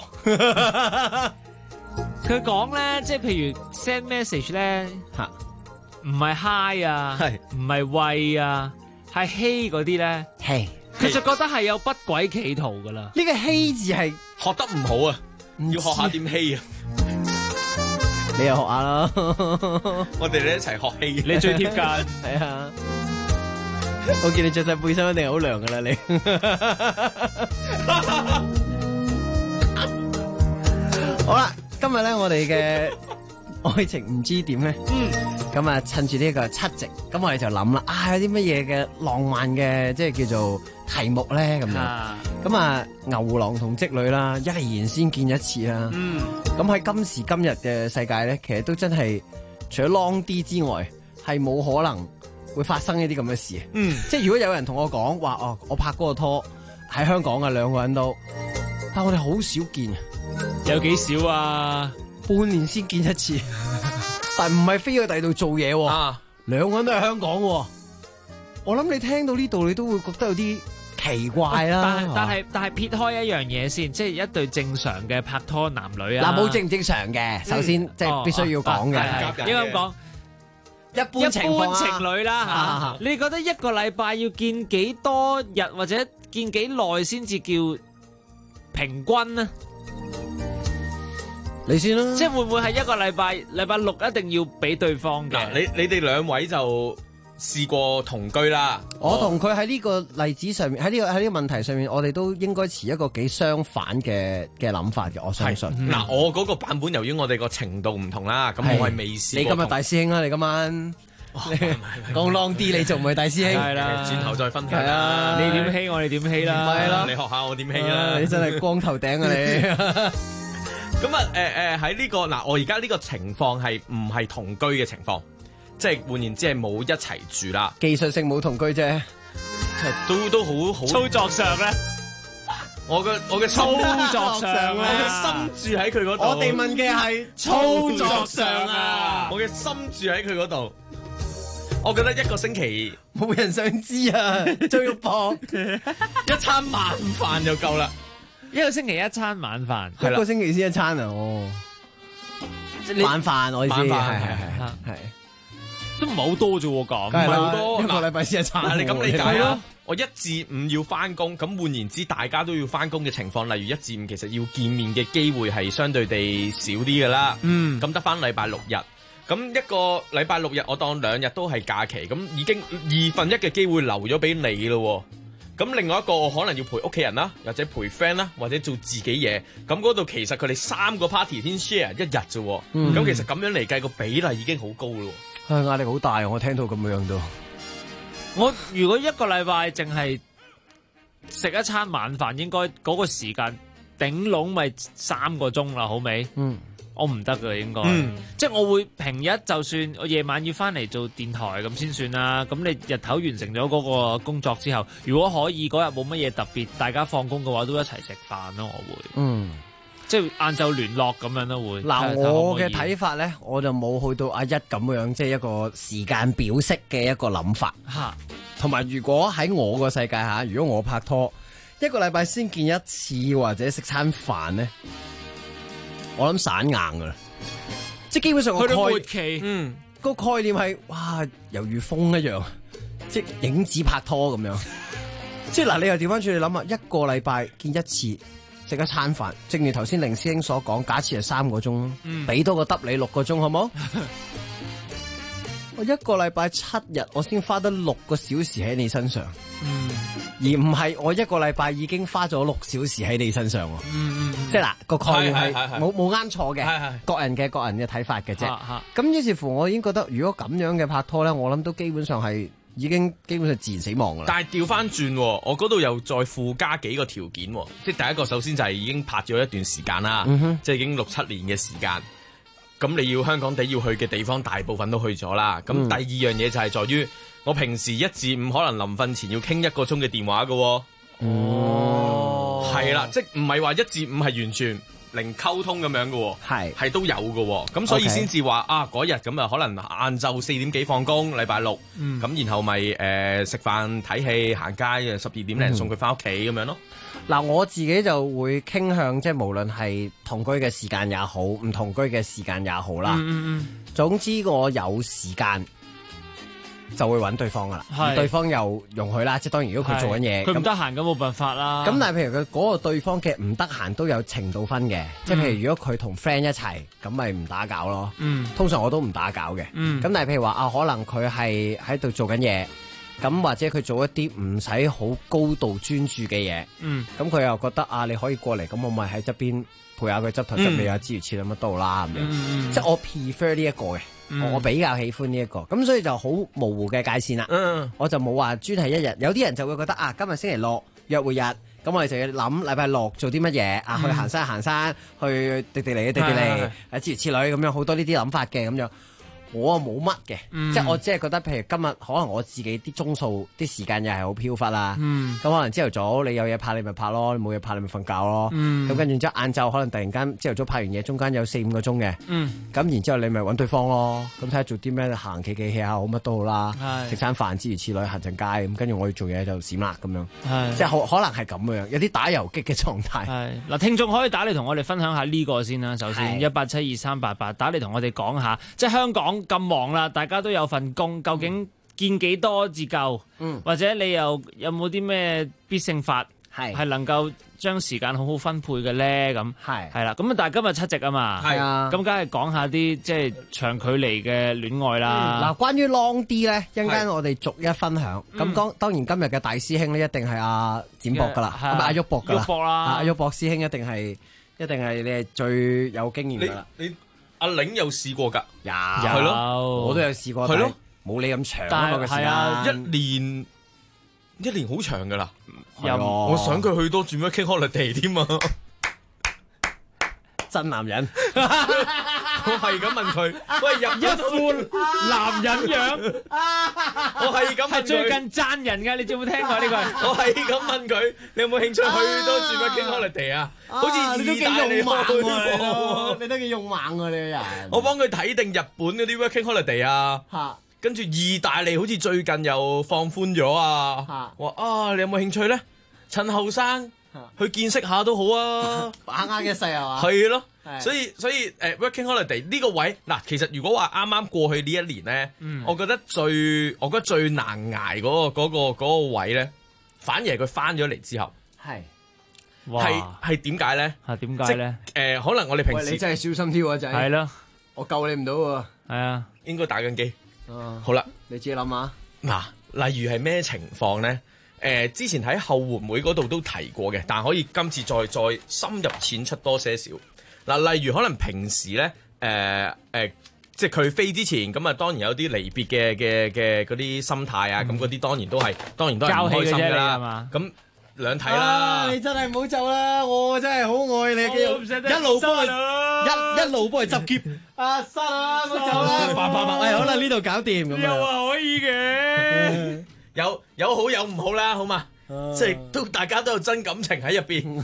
佢講咧，即係譬如 send message 咧，唔係 hi 啊，唔係喂啊。 係希嗰啲咧， 希佢就覺得係有不軌企圖噶啦。 呢個希字係學得唔好啊，要學下點希啊！ 你又學下啦， 我哋一齊學希， 你最貼近係啊！我見你着晒背心一定好涼噶啦，你。好啦，今日咧我哋嘅愛情唔知點咧，咁啊趁住呢個七夕，咁我哋就諗啦，有啲乜嘢嘅浪漫嘅即係叫做題目咧咁樣，咁啊牛郎同織女啦，一年先見一次啦，咁喺今時今日嘅世界咧，其實都真係除咗 long 啲之外，係冇可能會發生一啲咁嘅事，即係如果有人同我講話我拍嗰個拖喺香港嘅兩個人都，但我哋好少見。 有幾少啊？ 半年先見一次，但唔係飛去第二度做嘢，兩個人都係香港。我諗你聽到呢度，你都會覺得有啲奇怪啦。 但係撇開一樣嘢先，即係一對正常嘅拍拖男女啊。 嗱，冇正唔正常嘅，首先即係必須要講嘅。 應該咁講，一般情侶啦嚇。你覺得一個禮拜要見幾多日或者見幾耐先至叫平均呢？ 你先啦， 即係會唔會係一個禮拜六一定要俾對方嘅？ 你哋兩位就試過同居啦。 我同佢喺呢個例子上面，喺呢個問題上面，我哋都應該持一個幾相反嘅諗法嘅。我相信。 嗱，我嗰個版本由於我哋個程度唔同啦，咁我係未試過。 你今日大師兄啊，你今晚講 long 啲，你仲唔係大師兄？ 係啦，轉頭再分享啦。 你點希我哋點希啦？ 係啦， 你學下我點希啦。 你真係光頭頂啊你！ 咁啊，喺呢個嗱，我而家呢個情況係唔係同居嘅情況，即係換言之係冇一齊住啦。 技術性冇同居啫， 都好操作上咧， 我嘅操作上啊， 我嘅心住喺佢嗰度。 我哋問嘅係操作上啊， 我嘅心住喺佢嗰度。我覺得一個星期冇人想知啊，仲要搏一餐晚飯就夠啦。 一個星期一餐晚飯， 一個星期先一餐啊！晚飯我意思係都唔係好多啫喎，咁唔係好多， 一個禮拜先一餐。 你咁理解咯？我1至5要翻工，咁換言之，大家都要翻工嘅情況，例如1至5其實要見面嘅機會係相對地少啲㗎啦。咁得翻禮拜6日，咁一個禮拜6日，我當2日都係假期，咁已經1/2嘅機會留咗俾你咯。咁另外一個我可能要陪屋企人啦，或者陪 friend 啦，或者做自己嘢。咁嗰度其實佢哋3個 party 先 share 1日啫。咁其實咁樣嚟計個比例已經好高咯。 壓力好大，我聽到咁樣都。 我如果一個禮拜淨係食一餐晚飯，應該嗰個時間頂籠咪3個鐘啦，好未？我唔得噶，應該，即係我會平日就算我夜晚要翻嚟做電台咁先算啦。咁你日頭完成咗嗰個工作之後，如果可以嗰日冇乜嘢特別，大家放工嘅話都一齊食飯咯。我會，即係晏晝聯絡咁樣都會。 嗱，我嘅睇法咧，我就冇去到阿一咁樣，即係一個時間表式嘅一個諗法。同埋如果喺我個世界下，如果我拍拖一個禮拜先見一次或者食餐飯咧，我諗散硬噶啦，即係基本上個末期， 個概念係哇，猶如風一樣，即係影子拍拖咁樣。即係嗱，你又調翻轉你諗下，一個禮拜見一次，食一餐飯，正如頭先凌師兄所講，假設係3個鐘，俾多個得你6個鐘，好冇？我一個禮拜7日，我先花得6個小時喺你身上，而唔係我一個禮拜已經花咗6小時喺你身上。即係嗱，個概念係冇啱錯嘅，各人嘅睇法嘅啫。咁於是乎，我已經覺得如果咁樣嘅拍拖咧，我諗都基本上係已經基本上自然死亡噶啦。 但係調翻轉，我嗰度又再附加幾個條件。即係第一個，首先就係已經拍咗一段時間啦，即係已經6-7年嘅時間。咁你要香港地要去嘅地方，大部分都去咗啦。咁第二樣嘢就係在於，我平時1至5可能臨瞓前要傾1個鐘嘅電話㗎。係啦，即係唔係話1至5係完全零溝通咁樣嘅，係都有嘅。咁所以先至話嗰日咁啊，可能晏晝4點幾放工，禮拜6，咁然後咪食飯睇戲行街，12點零送佢翻屋企咁樣咯。 嗱，我自己就會傾向即係無論係同居嘅時間也好，唔同居嘅時間也好啦。總之我有時間， 就會揾對方噶啦， 係而對方又容許啦，即係當然如果佢做緊嘢， 佢唔得閒咁冇辦法啦。 咁但係譬如佢嗰個對方嘅唔得閒都有程度分嘅，即係譬如如果佢同 friend 一齊，咁咪唔打攪咯。通常我都唔打攪嘅。咁但係譬如話啊，可能佢係喺度做緊嘢，咁或者佢做一啲唔使好高度專注嘅嘢，咁佢又覺得啊，你可以過嚟，咁我咪喺側邊陪下佢執頭執尾啊，諸如此類乜都好啦咁樣。即係我 prefer 呢一個嘅。我比較喜歡呢一個，咁所以就好模糊嘅界線啦。我就冇話專係一日，有啲人就會覺得啊，今日星期六約會日，咁我哋就要諗禮拜六做啲乜嘢啊，去行山，去迪士尼，諸如此類咁樣，好多呢啲諗法嘅咁樣。我冇乜嘅，即係我只係覺得，譬如今日可能我自己啲鐘數、啲時間又係好飄忽啦。咁可能朝頭早你有嘢拍你咪拍咯，你冇嘢拍你咪瞓覺咯。咁跟住之後晏晝可能突然間朝頭早拍完嘢，中間有4-5個鐘嘅。咁然之後你咪揾對方咯。咁睇下做啲咩，行企下好乜都好啦。食餐飯諸如此類，行陣街咁，跟住我要做嘢就閃啦咁樣。即係可能係咁樣，有啲打遊擊嘅狀態。 嗱，聽眾可以打嚟同我哋分享下呢個先啦。首先18723888打嚟同我哋講下，即係香港咁忙啦，大家都有份工，究竟見幾多至夠？或者你又有冇啲咩必勝法係能夠將時間好好分配嘅咧？咁係啦，咁但係今日7夕啊嘛， 係啊， 咁梗係講下啲即係長距離嘅戀愛啦。 嗱，關於 long D 咧，一陣間我哋逐一分享。咁當然今日嘅大師兄咧，一定係阿展博噶啦，阿旭博噶啦，阿旭博師兄一定係你係最有經驗噶啦。 你阿玲有試過㗎？ 有， 係咯， 我都有試過， 係咯， 冇你咁長啊個時間， 一年好長㗎啦。 我想佢去多轉咩傾 holiday 添啊！ 真男人， 我係咁問佢，喂，入一副男人樣， 我係咁問佢， 係最近讚人㗎，你有冇聽過呢個？ 我係咁問佢，你有冇興趣去多轉咩傾 holiday 啊？好似你都幾勇猛喎，你都幾勇猛喎，你個人。 我幫佢睇定日本嗰啲 working holiday 啊，跟住意大利好似最近又放寬咗啊，話啊，你有冇興趣咧？趁後生去見識下都好啊， 把握一世係嘛？ 係咯，所以working holiday 呢個位嗱，其實如果話啱啱過去呢一年咧，我覺得最難捱嗰個位咧，反而係佢翻咗嚟之後，係點解咧？ 點解咧？ 可能我哋平時你真係小心啲喎，仔。 係咯， 我救你唔到喎。 係啊， 應該打緊機。好啦， 你自己諗下。 嗱，例如係咩情況咧？之前喺後援會嗰度都提過嘅，但可以今次再深入淺出多些少。嗱，例如可能平時咧，即係佢飛之前，咁啊當然有啲離別嘅嗰啲心態啊，咁嗰啲當然都係唔開心㗎啦。咁兩睇啦。 你真係唔好走啦，我真係好愛你嘅，一路幫佢執喼。失啦，唔好走啦。好啦，呢度搞掂咁樣。 又話可以嘅。 有好有唔好啦，好嘛？即係大家都有真感情喺入邊。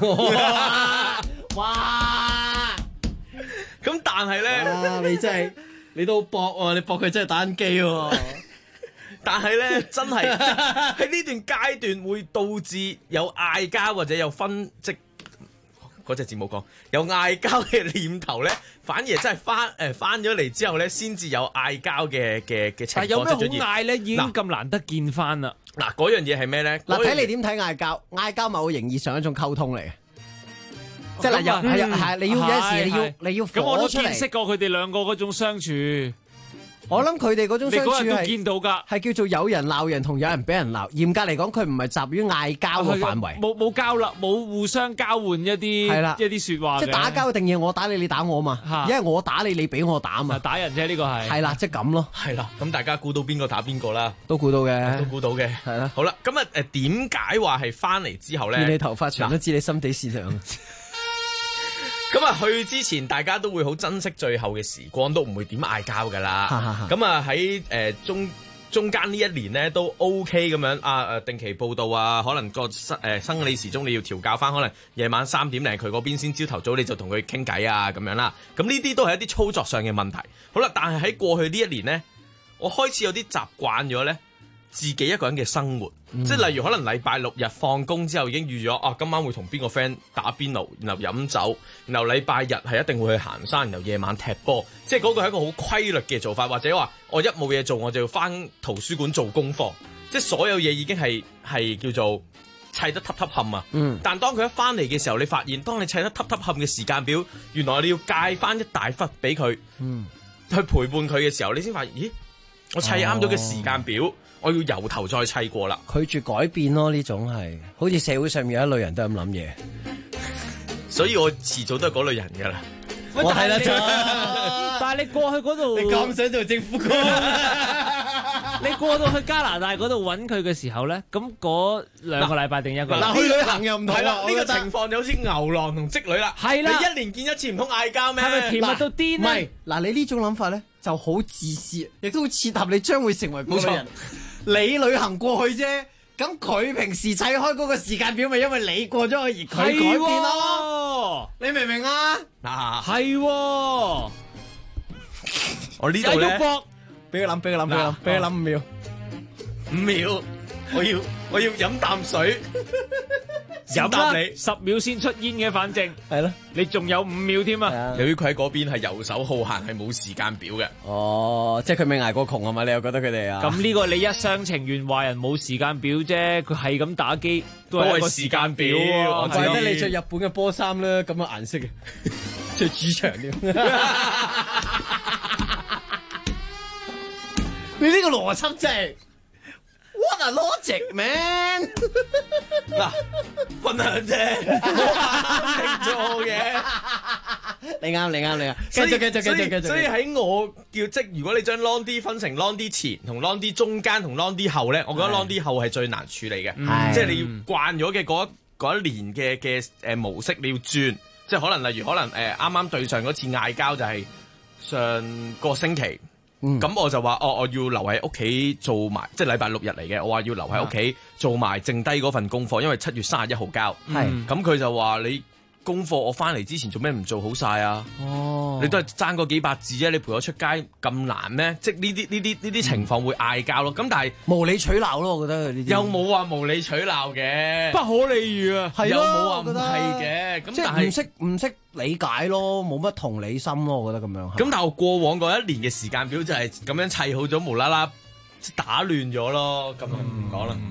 哇！ 咁但係咧， 你真係你都搏喎，你搏佢真係打緊機喎。 但係咧，真係喺呢段階段會導致有嗌交或者有分即嗰隻字冇講，有嗌交嘅念頭咧，反而真係翻咗嚟之後咧，先至有嗌交嘅情況。 但有咩好嗌咧？已經咁難得見翻啦。 嗱，嗰樣嘢係咩咧？ 嗱，睇你點睇嗌交？嗌交某個形義上一種溝通嚟嘅。即係嗱，係你要有時你要咁我都見識過佢哋兩個嗰種相處。 我諗佢哋嗰種相處係見到㗎， 係叫做有人鬧人同有人俾人鬧。嚴格嚟講，佢唔係集於嗌交嘅範圍， 冇交流，冇互相交換一啲説話。 即係打交嘅定義，我打你，你打我嘛。因為我打你，你俾我打嘛。 打人啫，呢個係。 係啦，即係咁咯。 係啦，咁大家估到邊個打邊個啦？ 都估到嘅， 都估到嘅。 係啦。 好啦，咁啊點解話係翻嚟之後咧？ 見你頭髮長都知你心地善良。 咁啊，去之前大家都會好珍惜最後嘅時光，都唔會點嗌交噶啦。咁啊喺中間呢一年咧都 OK 咁樣定期報到啊，可能個生理時鐘你要調校翻，可能夜晚3點零佢嗰邊先，朝頭早你就同佢傾偈啊咁樣啦。咁呢啲都係一啲操作上嘅問題。好啦，但係喺過去呢一年咧，我開始有啲習慣咗咧， 自己一個人嘅生活，即係例如可能禮拜六日放工之後已經預咗今晚會同邊個 friend 打邊爐，然後飲酒，然後禮拜日係一定會去行山，然後夜晚踢波，即係嗰個係一個好規律嘅做法，或者話我一冇嘢做我就要返圖書館做功課，即係所有嘢已經係叫做砌得揼冚啊！但當佢一翻嚟嘅時候，你發現當你砌得揼冚嘅時間表，原來你要界翻一大忽俾佢，去陪伴佢嘅時候，你先發現，咦，我砌啱咗嘅時間表，我要由頭再砌過啦。 拒絕改變咯，呢種係好似社會上面有一類人都係咁諗嘢， 所以我遲早都係嗰類人噶啦。 我睇得出， 但係你過去嗰度， 你咁想做政府工？ 你過到去加拿大嗰度揾佢嘅時候咧，咁嗰2個禮拜定1個禮拜？ 嗱，去旅行又唔同啦。 呢個情況就好似牛郎同織女啦。 係啦， 你1年見一次唔通嗌交咩？ 係咪甜蜜到癲？ 唔係，嗱，你呢種諗法咧就好自私，亦都好切合你將會成為嗰個人。你旅行過去啫，咁佢平時砌開嗰個時間表，咪因為你過咗去而佢改變咯。你明唔明啊？ 嗱， 係我呢度咧。 俾佢諗5秒，5秒，我要飲啖水， 飲啦你10秒先出煙嘅，反正係咯， 你仲有5秒添啊！ 由於佢喺嗰邊係遊手好閒，係冇時間表嘅。 哦，即係佢未捱過窮啊嘛？你又覺得佢哋啊？ 咁呢個你一廂情願話人冇時間表啫，佢係咁打機都係一個時間表。 我怪得你着日本嘅波衫啦，咁嘅顏色嘅，着主場添。你呢個邏輯真係 what a logic man 嗱，分享啫，冇錯嘅。 你啱，繼續。 所以喺我叫即，如果你將 long D 分成 long D 前同 long D 中間同 long D 後咧，我覺得 long D 後係最難處理嘅，即係你要慣咗嘅嗰一年嘅模式，你要轉，即係可能例如啱啱對上嗰次嗌交就係上個星期。咁我就話我要留喺屋企做埋，即係禮拜6日嚟嘅。我話要留喺屋企做埋剩低嗰份功課，因為7月31號交。咁佢就話你功課我翻嚟之前做咩唔做好晒啊？你都係爭嗰幾百字啫，你陪我出街咁難咩？即係呢啲情況會嗌交咯。咁但係無理取鬧咯，我覺得呢啲又冇話無理取鬧嘅， 不可理喻啊， 又冇話唔係嘅。咁但係唔識理解咯，冇乜同理心咯，我覺得咁樣。 咁但係我過往嗰一年嘅時間表就係咁樣砌好咗，無啦啦打亂咗咯。咁唔講啦。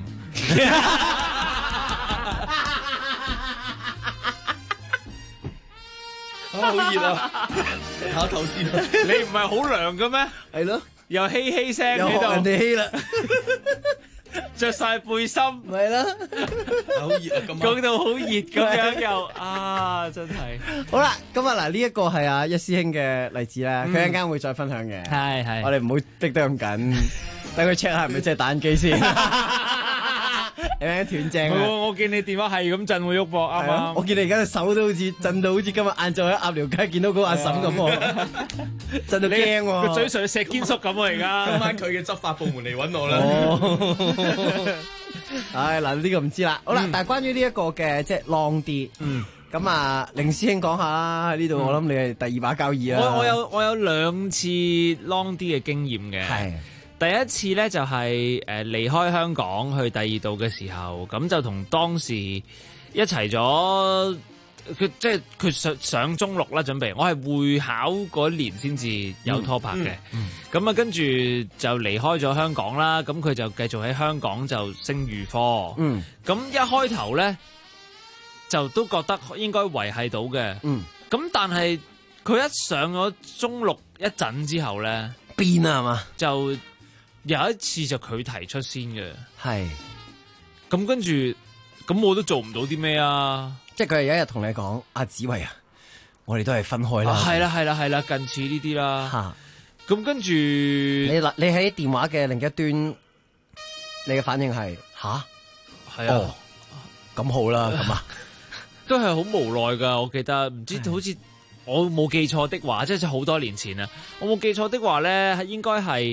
好熱啊！唞頭先， 你唔係好涼嘅咩？ 係咯， 又嘻聲喺度， 人哋嘻啦， 着晒背心， 咪啦， 好熱啊！咁講到好熱咁樣又真係好啦。咁啊嗱，呢一個係阿一師兄嘅例子啦，佢一陣間會再分享嘅。 係， 我哋唔好逼得咁緊，等佢 check 下係咪真係打緊機先。你咪斷正啊！ 我見你電話係咁震會喐噃，啱啱？ 我見你而家隻手都好似震到好似今日晏晝喺鴨寮街見到嗰個阿嬸咁喎，震到驚喎， 個嘴上石堅叔咁喎而家。 今晚佢嘅執法部門嚟揾我啦。 唉，嗱呢個唔知啦。好啦，但係關於呢一個嘅即係 long D，咁啊，凌師兄講下啦。喺呢度我諗你係第2把交椅啦。 我有2次 long D 嘅經驗嘅。係。第一次咧就係離開香港去第2度嘅時候，咁就同當時一齊咗，佢上中6啦，準備我係會考嗰年先至有拖拍嘅，咁啊跟住就離開咗香港啦，咁佢就繼續喺香港就升預科，咁一開頭咧就都覺得應該維繫到嘅，咁但係佢一上咗中6一陣之後咧變啊係嘛， 就有一次就佢提出先嘅， 係， 咁跟住，咁我都做唔到啲咩啊！ 即係佢係有一日同你講，阿子維啊，我哋都係分開啦。 係啦，近似呢啲啦。咁跟住， 你喺電話嘅另一端，你嘅反應係吓？ 係啊， 咁好啦，咁啊， 都係好無奈噶。我記得唔知好似。我冇記錯的話，即係好多年前啦。我冇記錯的話咧，應該係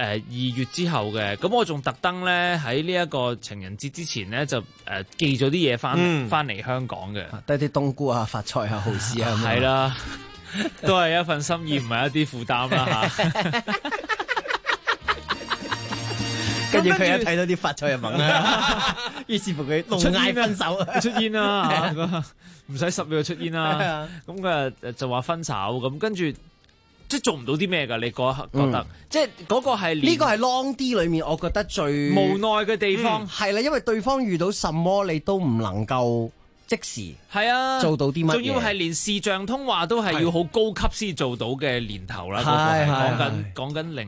2月之後嘅。咁我仲特登咧喺呢一個情人節之前咧就寄咗啲嘢翻嚟香港嘅， 得啲冬菇啊、發菜啊、蠔豉啊， 係啦，都係一份心意，唔係一啲負擔啦嚇。 跟住佢一睇到啲發菜又猛啦，於是乎佢怒嗌分手， 出煙啦，唔使10秒就出煙啦。咁佢就話分手，咁跟住即係做唔到啲咩㗎？你嗰一刻覺得，即係嗰個係呢個係 Long D 裏面，我覺得最無奈嘅地方係啦，因為對方遇到什麼你都唔能夠即時係啊做到啲乜嘢， 仲要係連視像通話都係要好高級先做到嘅年頭啦。講緊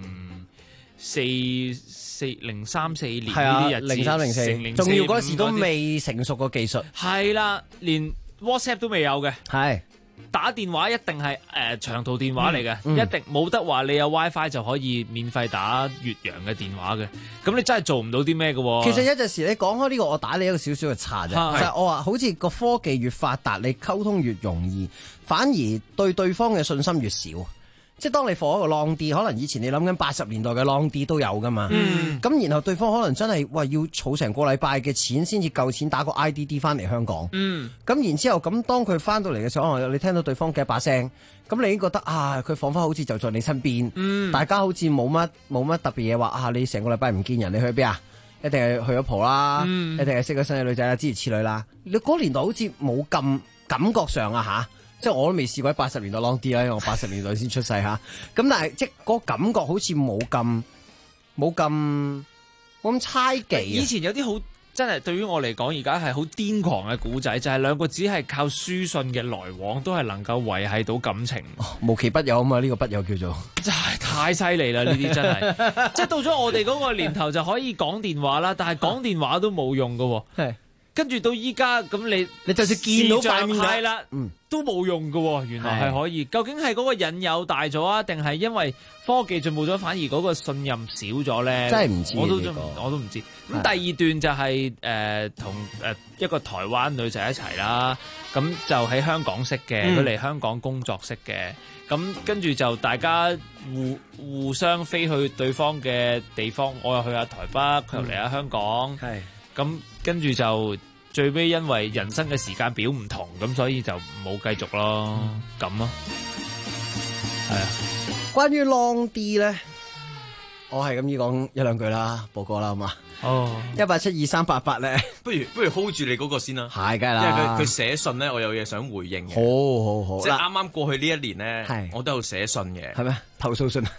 03-04年呢啲日子 ，03-04，仲要嗰時都未成熟個技術， 係啦，連 WhatsApp 都未有嘅， 係打電話一定係長途電話嚟嘅，一定冇得話你有 WiFi 就可以免費打越洋嘅電話嘅，咁你真係做唔到啲咩嘅。 其實有陣時你講開呢個，我打你一個少少嘅岔啫，就係我話好似個科技越發達，你溝通越容易，反而對方嘅信心越少。即係當你放一個 Long D，可能以前你諗緊80年代嘅 Long D 都有噶嘛，咁然後對方可能真係要儲成個禮拜嘅錢先至夠錢打個 IDD 翻嚟香港，咁然之後咁當佢翻到嚟嘅時候，可能你聽到對方嘅一把聲，咁你已經覺得佢彷彿好似就在你身邊，大家好似冇乜特別嘢話你成個禮拜唔見人，你去邊啊？一定係去咗蒲啦，一定係識咗新嘅女仔啦，諸如此類啦。你嗰年代好似冇咁感覺上即係我都未試過喺80年代 Long D 啦，因為我80年代先出世咁但係即係嗰個感覺好似冇咁猜忌。 以前有啲好真係對於我嚟講，而家係好癲狂嘅古仔，就係兩個只係靠書信嘅來往，都係能夠維繫到感情。 無奇不有啊嘛，呢個筆友叫做真係太犀利啦！呢啲真係，即係到咗我哋嗰個年頭就可以講電話啦，但係講電話都冇用㗎喎。跟住到依家咁，你就算見到塊面係啦，都冇用㗎喎。原來係可以，究竟係嗰個引誘大咗啊，定係因為科技進步咗，反而嗰個信任少咗咧？ 真係唔知， 我都唔知。咁第二段就係同一個台灣女仔一齊啦，咁就喺香港識嘅，佢嚟香港工作識嘅，咁跟住就大家互相飛去對方嘅地方，我又去下台北，佢又嚟下香港，咁跟住就最尾因為人生嘅時間表唔同，咁所以就冇繼續咯，咁咯，係啊。 關於 Long D 咧，我係咁意講一兩句啦，報告啦，好嘛？1872388咧， 不如 hold 住你嗰個先啦， 係梗係啦， 因為佢寫信咧，我有嘢想回應嘅。 好， 即係啱啱過去呢一年咧，我都有寫信嘅， 係咩？投訴信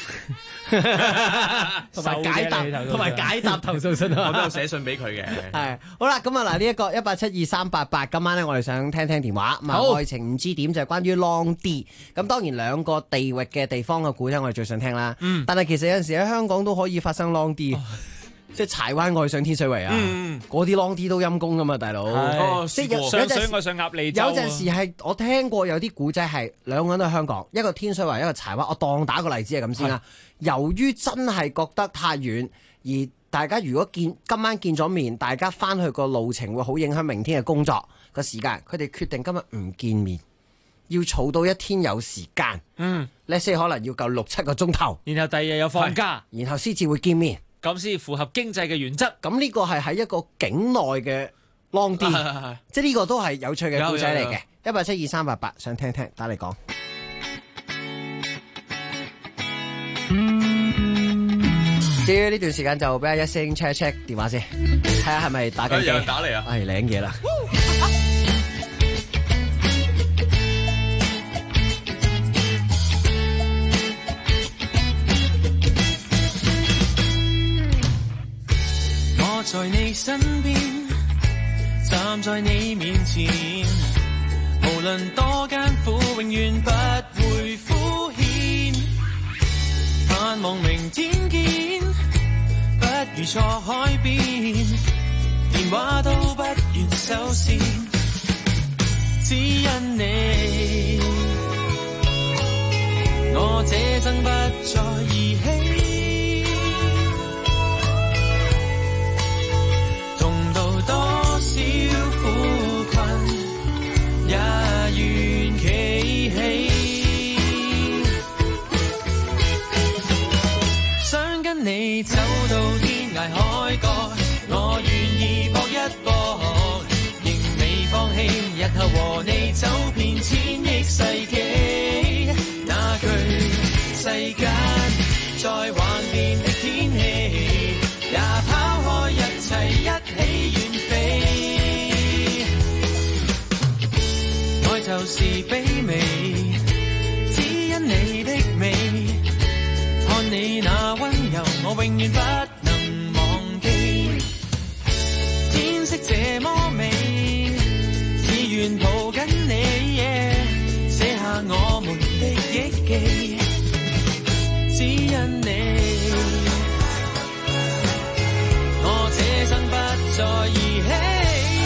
同埋解答投訴信我都有寫信俾佢嘅。 係好啦，咁啊嗱，呢一個1872388，今晚咧我哋想聽電話。好，愛情唔知點就係關於 Long D。咁當然兩個地域嘅地方嘅故仔我哋最想聽啦。但係其實有陣時喺香港都可以發生 Long D。即係柴灣愛上天水圍啊！嗰啲 Long D 都陰公噶嘛，大佬。 即係上水愛上鴨脷洲。 有陣時係我聽過有啲古仔係兩個人都喺香港，一個天水圍，一個柴灣。我當打個例子係咁先啦。由於真係覺得太遠，而大家如果今晚見咗面，大家翻去個路程會好影響明天嘅工作個時間，佢哋決定今日唔見面，要儲到一天有時間。呢些可能要夠6-7個鐘頭， 然後第二日有放假， 然後先至會見面。 咁先符合經濟嘅原則。 咁呢個係喺一個境內嘅 Long D，即係呢個都係有趣嘅故仔嚟嘅。1872388，想聽打嚟講。至於呢段時間就俾一聲 check 電話先，睇下係咪打緊機。 有人打嚟啊！ 係領嘢啦。 在你身邊，站在你面前，無論多艱苦，永遠不會敷衍。盼望明天見，不如坐海邊，電話都不願收線，只因你，我這生不再兒戲。也願企起，想跟你走到天涯海角，我願意搏一搏，仍未放棄，日後和你走遍千億世紀，那句世間再永遠不能忘記。天色這麼美，只願抱緊你，寫下我們的憶記，只因你，我這生不再兒戲。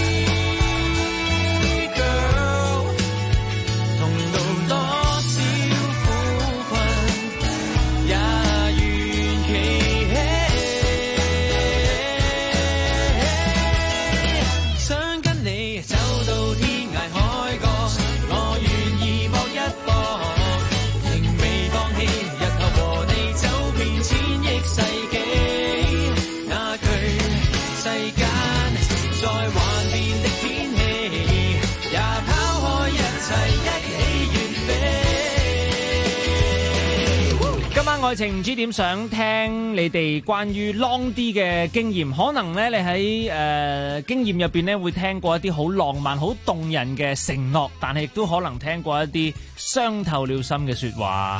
愛情唔知點想聽你哋關於 long 啲嘅經驗，可能咧你喺經驗入邊咧會聽過一啲好浪漫、好動人嘅承諾，但係亦都可能聽過一啲傷透了心嘅說話。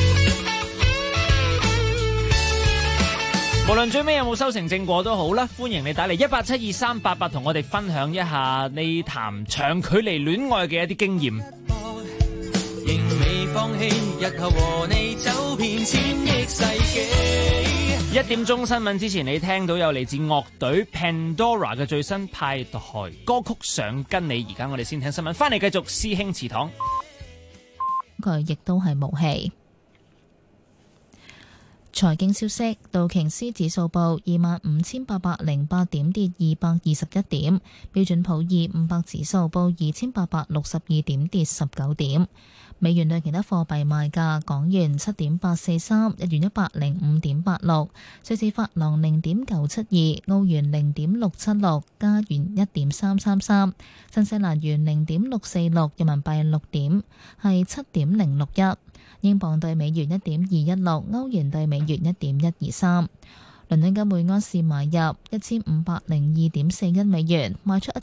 無論最尾有冇修成正果都好啦，歡迎你打嚟1872388同我哋分享一下你談長距離戀愛嘅一啲經驗。 仍未放棄，日後和你走遍千億世紀。 1點鐘新聞之前，你聽到有嚟自樂隊 Pandora 嘅最新派台歌曲《想跟你》。而家我哋先聽新聞，翻嚟繼續師兄祠堂。 佢亦都係武器。財經消息：道瓊斯指數報25,808點，跌221點；標準普爾500指數報2,862點，跌19點。美元對其他貨幣賣價：港元7.843，日元105.86，瑞士法郎0.972，澳元0.676，加元1.333，新西蘭元0.646，人民幣6點係7.061。英鎊對美元1.216，歐元對美元1.123。倫敦金每安士買入1502.41美元，賣出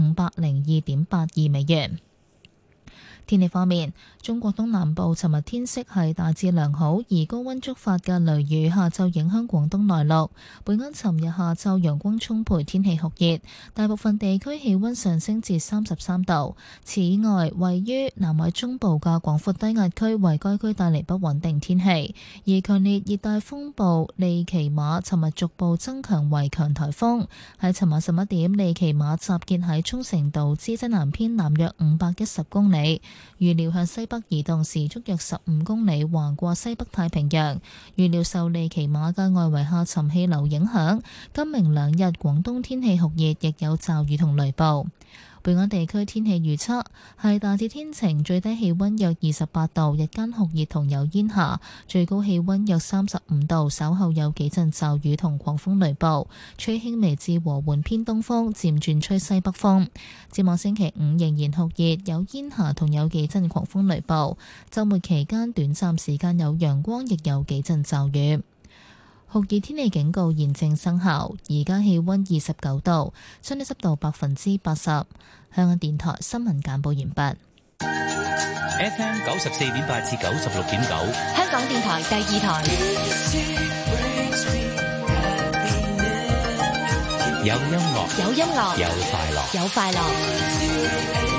1502.82美元。天氣方面，中國東南部尋日天色係大致良好，而高溫觸發嘅雷雨下晝影響廣東內陸。本港尋日下晝陽光充沛，天氣酷熱，大部分地區氣溫上升至33度。此外，位於南海中部嘅廣闊低壓區為該區帶嚟不穩定天氣，而強烈熱帶風暴利奇馬尋日逐步增強為強颱風。喺尋晚11點，利奇馬集結喺沖繩島之西南偏南約510公里。預料向西北移動，時速約15公里，橫過西北太平洋。預料受利奇馬嘅外圍下沉氣流影響，今明兩日廣東天氣酷熱，亦有驟雨同雷暴。本港地區天氣預測係大致天晴，最低氣溫約28度，日間酷熱同有煙霞，最高氣溫約35度，稍後有幾陣驟雨同狂風雷暴，吹輕微至和緩偏東風，漸轉吹西北風。展望星期5仍然酷熱，有煙霞同有幾陣狂風雷暴，週末期間短暫時間有陽光，亦有幾陣驟雨。酷熱天氣警告現正生效，而家氣溫29度，相對濕度80%。香港電台新聞簡報完畢。 FM 94.8至96.9， 香港電台第2台。 有音樂， 有音樂， 有快樂， 有快樂。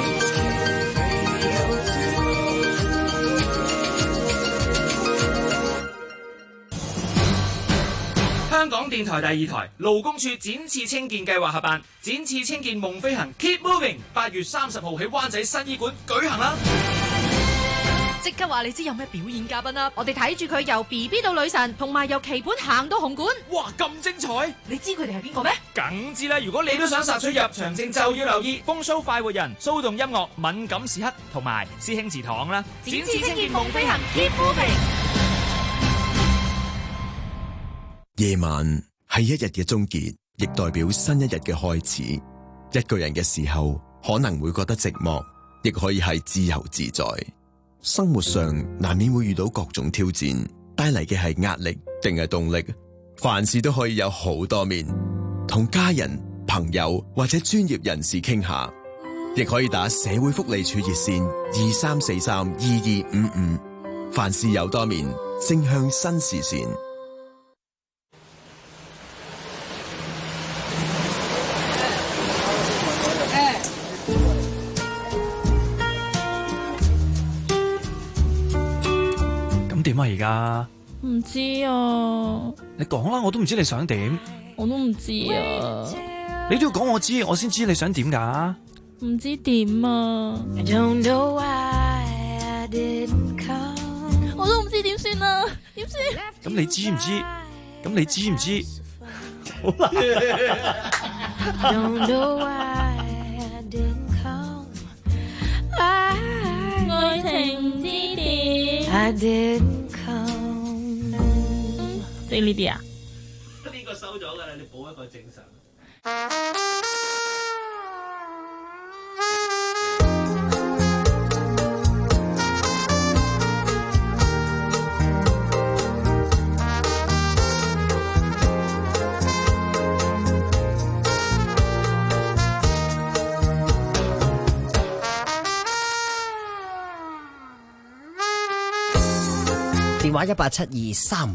香港電台第2台勞工處展翅青見計劃合辦展翅青見夢飛行 Keep Moving， 8月30號喺灣仔新醫館舉行啦！ 即刻話你知有咩表演嘉賓啦！我哋睇住佢由 BB 到女神，同埋由棋盤行到紅館。 哇，咁精彩！ 你知佢哋係邊個咩？ 梗知啦！如果你都想殺出入場證，就要留意風騷快活人、騷動音樂、敏感時刻同埋師兄祠堂啦！ 展翅青見夢飛行 Keep Moving。 夜晚係一日嘅終結，亦代表新一日嘅開始。一個人嘅時候，可能會覺得寂寞，亦可以係自由自在。生活上難免會遇到各種挑戰，帶嚟嘅係壓力定係動力？凡事都可以有好多面，同家人、朋友或者專業人士傾下，亦可以打社會福利處熱線23432255。凡事有多面，正向新視線。 咁點啊而家？ 唔知啊， 你講啦，我都唔知你想點。 我都唔知啊， 你都要講我知，我先知你想點㗎。 唔知點啊，我都唔知點算啊，點算？ 咁你知唔知？咁你知唔知？好愛情之點？即係呢啲啊？ 呢個收咗㗎啦，你補一個正常。 電話18723888，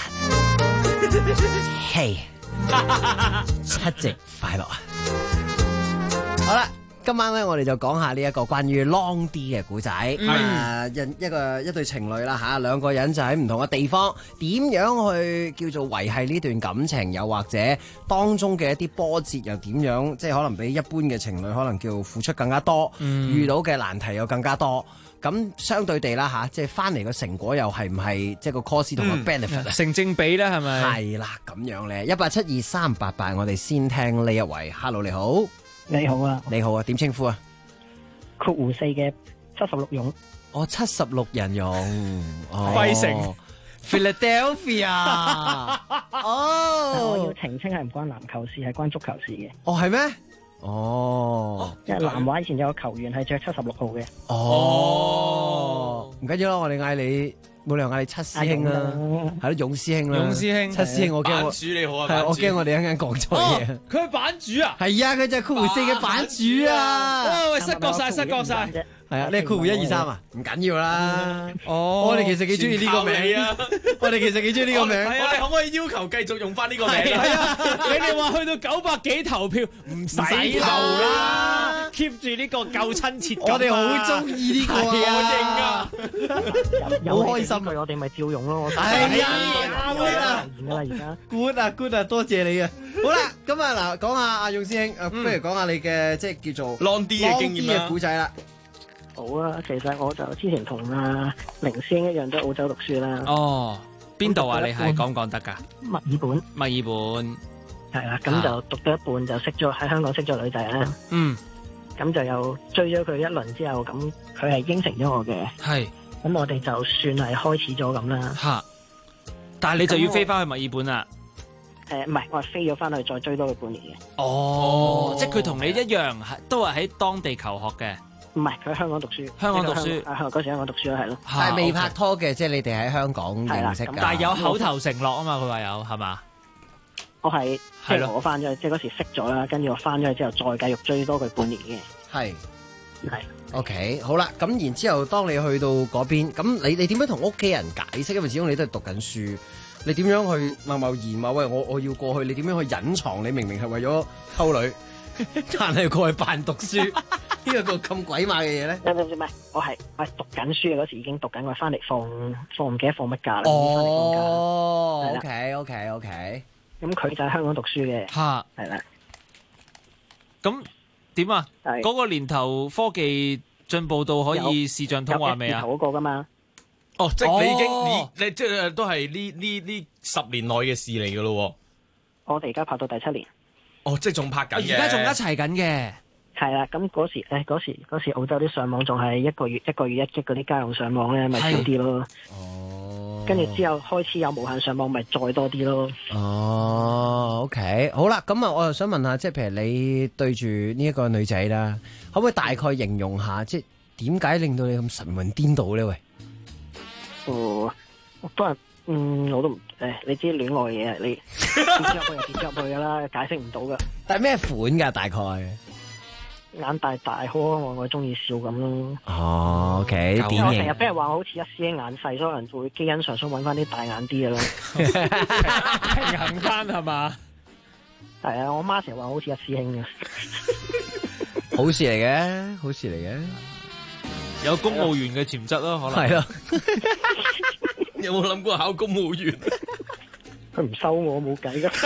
嘿，七夕快樂啊！好啦，今晚咧我哋就講下呢一個關於 long D 嘅故仔。一對情侶啦吓，兩個人就喺唔同嘅地方，點樣去叫做維繫呢段感情，又或者當中嘅一啲波折又點樣，即係可能比一般嘅情侶可能叫付出更加多，遇到嘅難題又更加多。咁相對地啦吓，即係翻嚟個成果又係唔係即係個 cost 同個 benefit 成正比咧係咪？ 係啦，咁樣咧，18723888，我哋先聽呢一位 ，Hello 你好， 你好啊， 你好啊，點稱呼啊？ 括弧4嘅76勇， 哦76人勇， 費城 Philadelphia， 我要澄清係唔關籃球事，係關足球事嘅。 哦係咩？哦， 因為南華以前有個球員係着76號嘅。 哦，唔緊要啦，我哋嗌你冇理由嗌你七師兄啦，係咯，勇師兄啦， 勇師兄， 七師兄，我驚版主你好啊， 係我驚我哋一陣間講錯嘢。 佢係版主啊？ 係啊，佢就係括弧4嘅版主啊！ 喂，失覺晒。 係啊，你係括弧1、2、3啊？唔緊要啦。 哦， 我哋其實幾中意呢個名啊！我哋其實幾中意呢個名。 我哋可唔可以要求繼續用翻呢個名？ 係啊，你哋話去到900幾投票，唔使投啦 ，keep 住呢個夠親切感。 我哋好中意呢個啊！ 好開心佢，我哋咪照用咯。 係啊，啱啦， 而家 good 啊，多謝你啊！好啦，咁啊嗱，講下阿勇師兄，不如講下你嘅即係叫做 long D 嘅經驗嘅故仔啦。 好啊，其實我就之前同阿凌師兄一樣都喺澳洲讀書啦。 哦，邊度啊？你係講唔講得㗎？ 墨爾本。 墨爾本。 係啦，咁就讀到一半就識咗喺香港識咗女仔啦。 嗯。 咁就又追咗佢一輪之後，咁佢係應承咗我嘅。 係。 咁我哋就算係開始咗咁啦。 嚇！但係你就要飛翻去墨爾本啦。 唔係，我係飛咗翻去再追多佢半年嘅。 哦，即係佢同你一樣，都係喺當地求學嘅。 唔係，佢喺香港讀書。 香港讀書， 嗰時香港讀書係咯。 但係未拍拖嘅，即係你哋喺香港認識㗎。 但係有口頭承諾啊嘛，佢話有係嘛？ 我係即係我翻咗去，即係嗰時識咗啦，跟住我翻咗去之後再繼續追多佢半年嘅。 係。OK， 好啦，咁然之後，當你去到嗰邊，咁你點樣同屋企人解釋？因為始終你都係讀緊書，你點樣去貿貿然話喂我要過去？你點樣去隱藏？你明明係為咗溝女，但係過去扮讀書，呢個咁鬼馬嘅嘢咧？ 唔係，我係讀緊書嘅嗰時已經讀緊，我翻嚟放唔記得放乜假啦。 哦，OK。 咁佢就喺香港讀書嘅，係啦。 咁點啊？嗰個年頭科技進步到可以視像通話未啊？ 有嗰個噶嘛？ 哦，即係你已經你即係都係呢10年內嘅事嚟噶咯。 我哋而家拍到第7年。 哦，即係仲拍緊嘅。 而家仲一齊緊嘅。 係啦，咁嗰時澳洲啲上網仲係一個月1 G 嗰啲家用上網咧，咪少啲咯。哦。跟住之後開始有無限上網，咪再多啲咯。 哦，OK， 好啦，咁啊，我又想問下，即係譬如你對住呢一個女仔啦，可唔可以大概形容下，即係點解令到你咁神魂顛倒咧？喂， 都係，我都唔，你知戀愛嘢，你跌咗入去就跌咗入去噶啦，解釋唔到噶。 但係咩款噶？大概眼大大，好我中意笑咁咯。 哦，OK，典型。 我成日俾人話我好似一師兄眼細，所以人會基因上想揾翻啲大眼啲嘅咯。 平衡翻係嘛？ 係啊，我媽成日話我好似一師兄嘅。 好事嚟嘅，好事嚟嘅。 有公務員嘅潛質咯，可能係咯。 有冇諗過考公務員？ 佢唔收我冇計噶。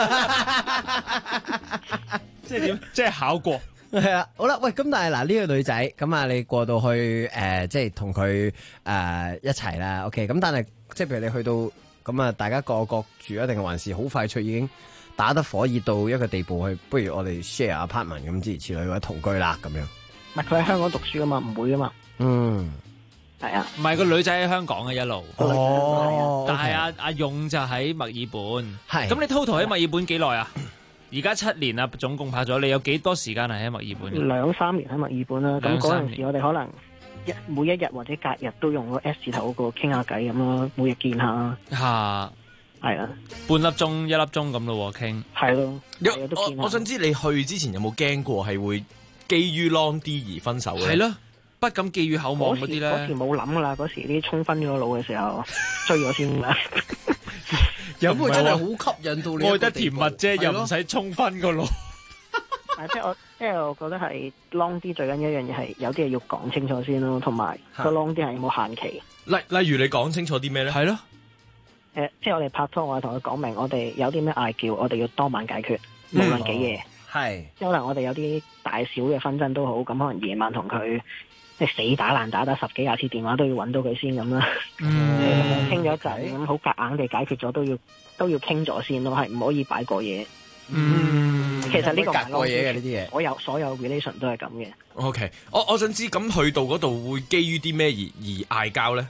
即係點？即係考過。 係啊，好啦，喂，咁但係嗱呢個女仔咁啊，你過到去即係同佢一齊啦 ，OK， 咁但係即係譬如你去到咁啊，大家各住啊，定係還是好快脆已經打得火熱到一個地步去，不如我哋 share apartment 咁之類或者同居啦咁樣。 唔係佢喺香港讀書噶嘛，唔會噶嘛。 嗯， 係啊。 唔係個女仔喺香港嘅一路。 哦， 但係阿勇就喺墨爾本。 係。 咁你 total 喺墨爾本幾耐啊？而家7年啦，總共拍咗，你有幾多時間係喺墨爾本嘅 ？2-3年喺墨爾本啦。咁嗰陣時我哋可能每一日或者隔日都用個 S 字頭嗰個傾下偈咁咯，每日見下。 嚇， 係啊， 半粒鐘1粒鐘咁咯傾。 係咯。 我想知你去之前有冇驚過係會基於 long D 而分手嘅？ 係咯，不敢寄予厚望嗰啲咧。 嗰時冇諗噶啦，嗰時啲衝昏咗腦嘅時候追咗先啦。 有冇真係好吸引到你？ 愛得甜蜜啫，又唔使衝昏個腦。 即係我覺得係 long 啲最緊要一樣嘢係有啲嘢要講清楚先咯，同埋個 long 啲係有冇限期。 例如你講清楚啲咩咧？ 係咯。 即係我哋拍拖，我係同佢講明，我哋有啲咩嗌交，我哋要當晚解決，無論幾夜。 係。 即係可能我哋有啲大小嘅紛爭都好，咁可能夜晚同佢即係死打爛打10幾20次電話都要揾到佢先咁啦。傾咗一陣咁好夾硬地解決咗，都要傾咗先咯，係唔可以擺過嘢。其實呢個唔係過嘢嘅呢啲嘢， 所有 relation 都係咁嘅。 OK，我想知咁去到嗰度會基於啲咩而嗌交咧？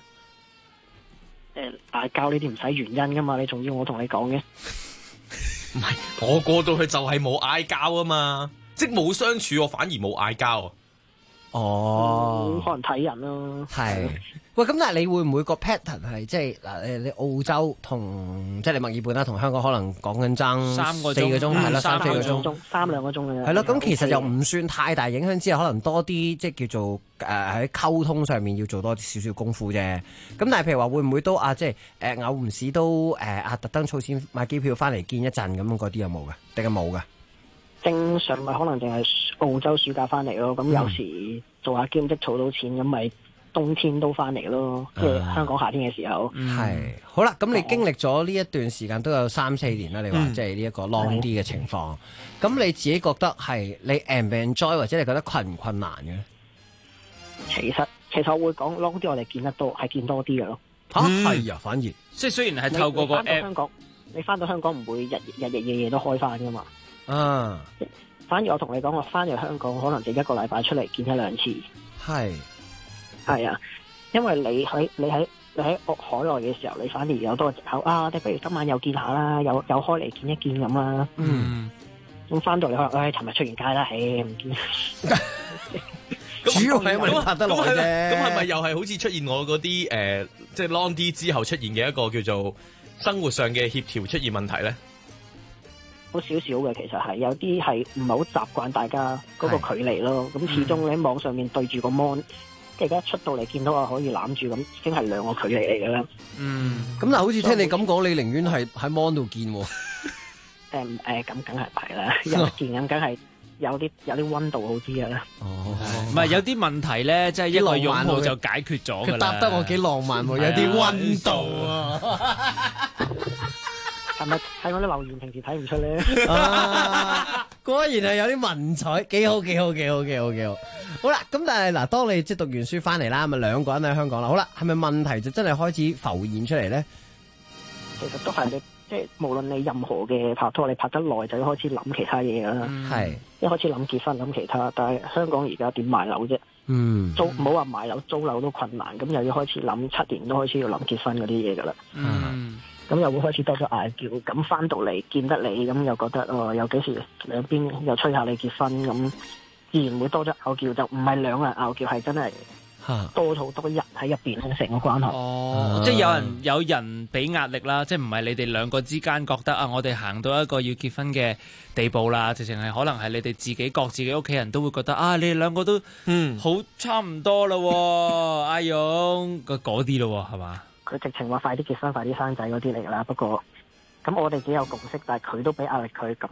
嗌交呢啲唔使原因噶嘛，你仲要我同你講嘅？ 唔係，我過到去就係冇嗌交啊嘛，即係冇相處，我反而冇嗌交。 哦， 可能睇人咯。 係，喂，咁但係你會唔會個 pattern 係即係嗱？你澳洲同即係你墨爾本啦，同香港可能講緊爭4個鐘，係啦，3-4個鐘 ，3-2個鐘嘅啫。 係咯，咁其實又唔算太大影響，之後可能多啲即係叫做喺溝通上面要做多少少功夫啫。咁但係譬如話會唔會都即係偶唔時都特登儲錢買機票翻嚟見一陣咁嗰啲有冇嘅？定係冇嘅？ 正常咪可能淨係澳洲暑假翻嚟咯，咁有時做下兼職儲到錢，咁咪冬天都翻嚟咯，即係香港夏天嘅時候。 係好啦，咁你經歷咗呢一段時間都有3-4年啦，你話即係呢一個 long 啲嘅情況，咁你自己覺得係你 enjoy 或者你覺得困唔困難嘅？ 其實我會講 long 啲，我哋見得多，係見多啲嘅咯。 係啊，反而即係雖然係透過個 app， 你翻到香港唔會日夜都開翻噶嘛。反而我同你講，我翻嚟香港可能就1個禮拜出嚟見1-2次。係啊，因為你喺海外嘅時候，你反而有多個藉口啊！你不如今晚又見下啦，又開嚟見一見咁啦。咁翻到嚟可能，尋日出完街啦，唔見。 主要係因為你拍得耐啫。 咁係咪又係好似出現我嗰啲即係 long 啲之後出現嘅一個叫做生活上嘅協調出現問題咧？ 好少少嘅，其實係有啲係唔係好習慣大家嗰個距離咯。咁始終你喺網上面對住個 mon， 即係而家出到嚟見到可以攬住咁，已經係兩個距離嚟嘅啦。 咁但係好似聽你咁講，你寧願係喺 mon 度見喎。 咁梗係唔係啦，有見咁梗係有啲溫度好啲嘅啦。 唔係有啲問題咧，即係一個擁抱就解決咗㗎啦。 佢答得我幾浪漫喎，有啲溫度啊！ 係咪睇我啲留言平時睇唔出咧？ 果然係有啲文采，幾好。好啦，咁但係嗱，當你即係讀完書翻嚟啦，咪2個人喺香港啦。好啦，係咪問題就真係開始浮現出嚟咧？ 其實都係你即係無論你任何嘅拍拖，你拍得耐就要開始諗其他嘢噶啦。 係一開始諗結婚諗其他，但係香港而家點買樓啫？租唔好話買樓，租樓都困難，咁又要開始諗7年都開始要諗結婚嗰啲嘢噶啦。咁又會開始多咗嗌交，咁翻到嚟見得你，咁又覺得有幾時兩邊又催下你結婚，咁自然會多咗拗撬，就唔係兩個人拗撬，係真係多好多人喺入邊成個關係。 即係有人俾壓力啦，即係唔係你哋2個之間覺得我哋行到一個要結婚嘅地步啦，直情係可能係你哋自己各自己屋企人都會覺得你哋2個都好差唔多咯，阿勇嗰啲咯，係嘛？ 佢直情話快啲結婚，快啲生仔嗰啲嚟㗎啦。不過咁我哋幾有共識，但係佢都俾壓力佢，咁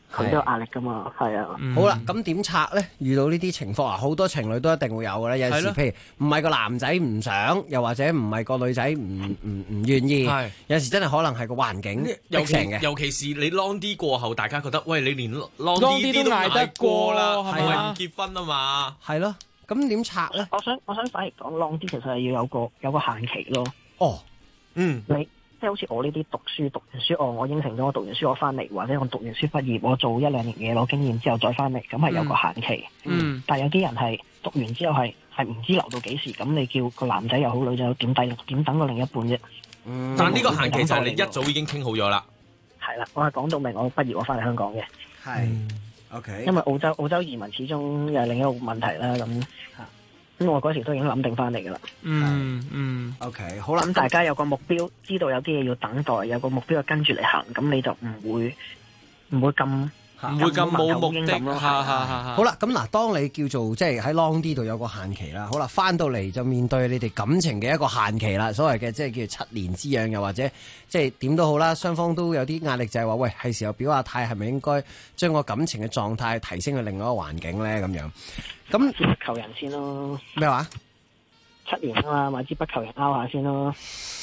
佢都有壓力噶嘛，係啊。 好啦，咁點拆咧？遇到呢啲情況啊，好多情侶都一定會有嘅咧。有陣時，譬如唔係個男仔唔想，又或者唔係個女仔唔願意，有陣時真係可能係個環境逼成嘅。 尤其是你 long 啲過後，大家覺得喂，你連 long 啲都捱得過啦，係咪唔結婚啊嘛？ 係咯，咁點拆咧？ 我想反而講 long 啲，其實係要有個限期咯。 哦， 你。即係好似我呢啲讀完書，我應承咗我讀完書我翻嚟，或者我讀完書畢業，我做1-2年嘢攞經驗之後再翻嚟，咁係有個限期。但係有啲人係讀完之後係唔知留到幾時，咁你叫個男仔又好女仔又點等個另一半啫？ 但呢個限期就係你一早已經傾好咗啦。 係啦，我係講到明，我畢業我翻嚟香港嘅。 係，OK。因為澳洲移民始終又係另一個問題啦，咁我嗰時都已經諗定翻嚟噶啦。 OK， 好啦。 咁大家有個目標，知道有啲嘢要等待，有個目標跟住嚟行，咁你就唔會咁冇目的咯。 好啦，咁嗱，當你叫做即係喺 long 啲度有個限期啦，好啦，翻到嚟就面對你哋感情嘅一個限期啦，所謂嘅即係叫7年之癢，又或者即係點都好啦，雙方都有啲壓力，就係話喂，係時候表下態，係咪應該將個感情嘅狀態提升去另外一個環境咧？咁樣。咁求人先咯。 咩話 ？7年啊嘛，買支筆求人拗下先咯。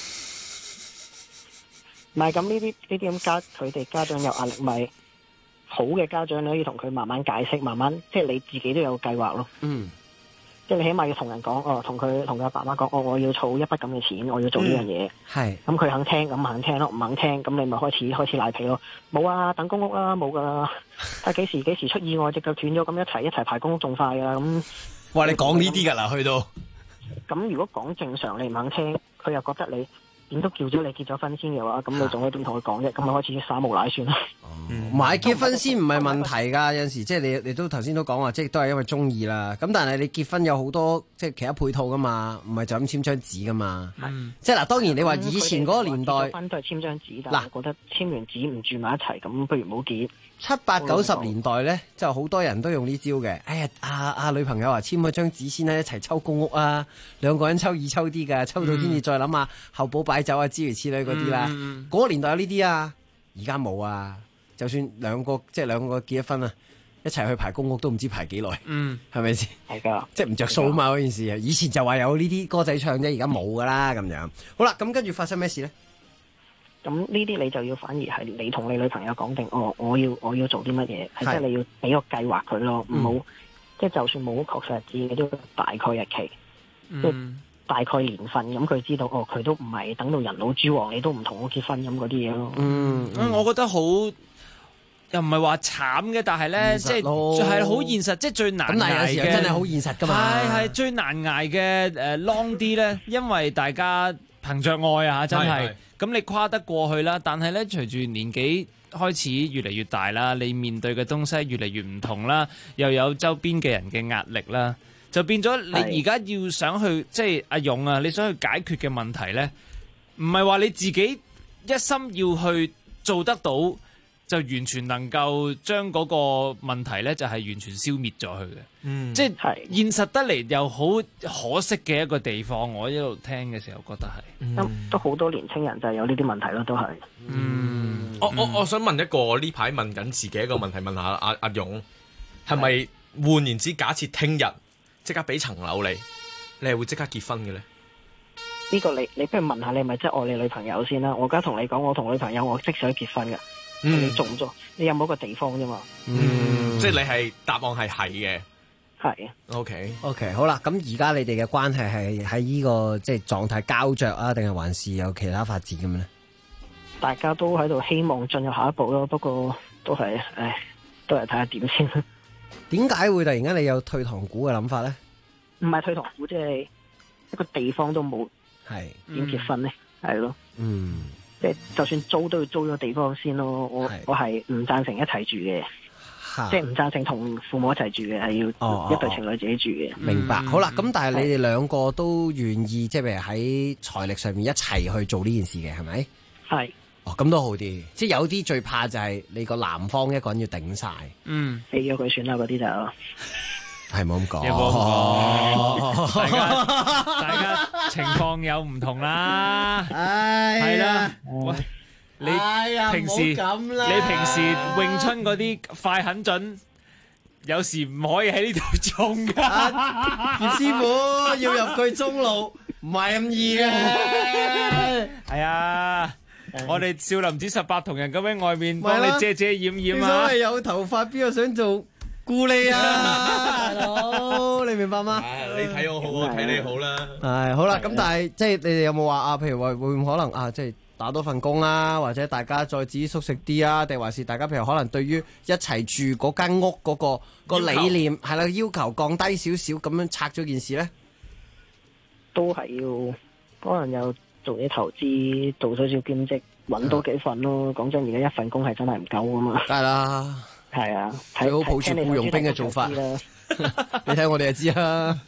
唔係咁呢啲咁佢哋家長有壓力，咪好嘅家長你可以同佢慢慢解釋，慢慢即係你自己都有計劃咯。即係你起碼要同人講，同佢阿爸媽講，我要儲一筆咁嘅錢，我要做呢樣嘢。 係。 咁佢肯聽，咁肯聽咯；唔肯聽，咁你咪開始賴皮咯。冇啊，等公屋啦，冇噶啦。睇幾時出意外，隻腳斷咗，咁一齊排公屋仲快噶。咁， 哇！你講呢啲噶啦，去到。 咁如果講正常，你唔肯聽，佢又覺得你點都叫咗你結咗婚先嘅話，咁你仲可以點同佢講啫？咁咪開始耍無賴算啦。 買結婚先唔係問題㗎，有陣時即係你都頭先都講話，即係都係因為中意啦。咁但係你結婚有好多即係其他配套㗎嘛，唔係就咁簽張紙㗎嘛。即係嗱，當然你話以前嗰個年代， 結婚都係簽張紙，但係我覺得簽完紙唔住埋一齊，咁不如唔好結。 7、8、90年代咧，就好多人都用呢招嘅。哎呀，阿女朋友話簽咗張紙先啦，一齊抽公屋啊，2個人抽易抽啲㗎，抽到先至再諗下後補擺酒啊，諸如此類嗰啲啦。嗰個年代有呢啲啊，而家冇啊。就算兩個結咗婚啊，一齊去排公屋都唔知排幾耐，係咪先？ 係噶， 即係唔着數嘛嗰件事啊！以前就話有呢啲歌仔唱啫，而家冇噶啦咁樣。好啦，咁跟住發生咩事咧？ 咁呢啲你就要反而係你同你女朋友講定，我要做啲乜嘢，係即係你要俾個計劃佢咯，唔好即係就算冇確實日子，你都大概日期，即係大概年份，咁佢知道佢都唔係等到人老珠黃，你都唔同我結婚咁嗰啲嘢咯。 我覺得好。又唔係話慘嘅，但係咧，即係係好現實，即係最難捱嘅。咁但係有時真係好現實㗎嘛。係最難捱嘅long 啲咧，因為大家憑着愛啊，真係。咁你跨得過去啦，但係咧，隨住年紀開始越嚟越大啦，你面對嘅東西越嚟越唔同啦，又有周邊嘅人嘅壓力啦，就變咗你而家要想去，即係阿勇啊，你想去解決嘅問題咧，唔係話你自己一心要去做得到。就完全能夠將嗰個問題咧，就係完全消滅咗佢嘅。即係現實得嚟又好可惜嘅一個地方。我一路聽嘅時候覺得係， 都好多年青人就係有呢啲問題咯，都係。 我想問一個呢排問緊自己一個問題，問下阿勇，係咪換言之，假設聽日即刻俾層樓你係會即刻結婚嘅咧？ 呢個你不如問下你係咪真係愛你女朋友先啦？我而家同你講，我同女朋友我即想結婚㗎。你做唔做？你有冇一個地方啫嘛？ 即係你係答案係嘅。 係。 OK， 好啦，咁而家你哋嘅關係係喺呢個即係狀態膠着啊，定係還是有其他發展咁咧？ 大家都喺度希望進入下一步咯，不過都係睇下點先。 點解會突然間你有退堂鼓嘅諗法咧？ 唔係退堂鼓，即係一個地方都冇， 係點結婚咧？係咯。即係就算租都要租咗地方先咯，我係唔贊成一齊住嘅，即係唔贊成同父母一齊住嘅，係要一對情侶自己住嘅。 明白。好啦，咁但係你哋兩個都願意，即係譬如喺財力上面一齊去做呢件事嘅，係咪？ 係。 咁都好啲。即係有啲最怕就係你個男方一個人要頂晒。 俾咗佢算啦，嗰啲就。 係冇咁講， 大家情況有唔同啦，係啦。喂， 你平時詠春嗰啲快狠準，有時唔可以喺呢度中噶。 葉師傅要入佢中路，唔係咁易嘅。 係啊，我哋少林寺18銅人咁喺外面幫你遮遮掩掩啊。 所謂有頭髮，邊個想做咕喱啊？大佬，你明白嗎？ 你睇我好，我睇你好啦。 係好啦，咁但係即係你哋有冇話啊？譬如話會唔可能啊？即係打多份工啦，或者大家再自己縮食啲啊？定還是大家譬如可能對於一齊住嗰間屋嗰個理念係啦，要求降低少少咁樣拆咗件事咧？ 都係要可能有做啲投資，做少少兼職，揾多幾份咯。講真，而家一份工係真係唔夠噶嘛。 梗係啦， 係啊， 最好抱住僱傭兵嘅做法。你睇我哋就知啦，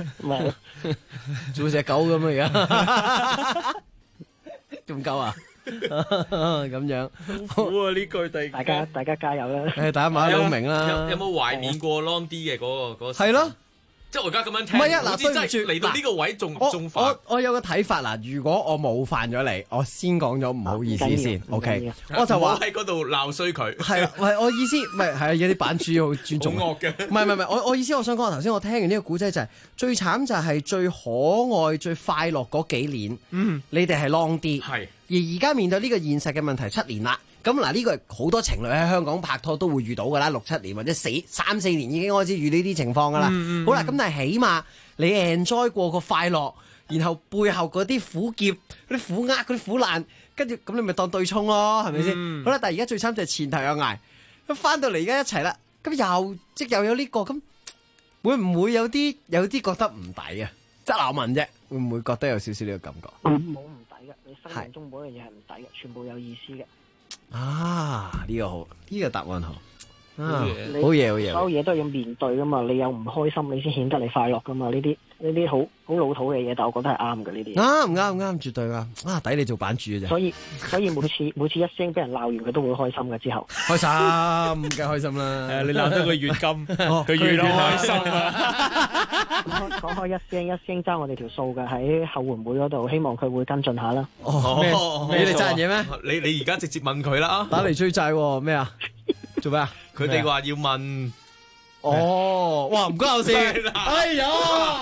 做隻狗咁啊而家，仲夠啊？咁樣好啊！呢句大家加油啦！ 大家買都明啦。 有冇懷念過 Long D 嘅嗰個？ 係咯。 即係我而家咁樣聽， 唔係啊！嗱， 對唔住，嚟到呢個位仲煩。 我有個睇法嗱，如果我冒犯咗你，我先講咗唔好意思先 ，OK？我就話喺嗰度鬧衰佢。 係啊，我意思唔係係有啲版主好尊重。 好惡嘅。唔係，我意思我想講，頭先我聽完呢個古仔就係最慘就係最可愛、最快樂嗰幾年，你哋係 Long D，係而家面對呢個現實嘅問題7年啦。咁嗱，呢個係好多情侶喺香港拍拖都會遇到噶啦，6、7年或者3、4年已經開始遇呢啲情況噶啦。好啦，咁但係起碼你 enjoy 過個快樂，然後背後嗰啲苦澀、嗰啲苦厄、嗰啲苦難，跟住咁你咪當對沖咯，係咪先？好啦，但係而家最慘就係前頭有捱，咁翻到嚟而家一齊啦，咁又有呢個，咁會唔會有啲覺得唔抵啊？即係我問啫，會唔會覺得有少少呢個感覺？ 冇唔抵嘅，你生命中每樣嘢係唔抵嘅，全部有意思嘅。 啊！呢個好，呢個答案好。 好嘢， 所有嘢都係要面對噶嘛，你有唔開心，你先顯得你快樂噶嘛。呢啲好老土嘅嘢，但我覺得係啱嘅呢啲。 啱，絕對啱。啊，抵你做版主嘅啫。 所以每次一聲俾人鬧完，佢都會開心嘅。之後開心，梗係開心啦。 你鬧得佢越金，佢越開心啊！ 講開一聲爭我哋條數嘅喺後援會嗰度，希望佢會跟進下啦。 你哋爭嘢咩？ 你而家直接問佢啦。 打嚟追債咩啊？做咩啊？ 佢哋話要問。 哇，唔關我事。哎呀，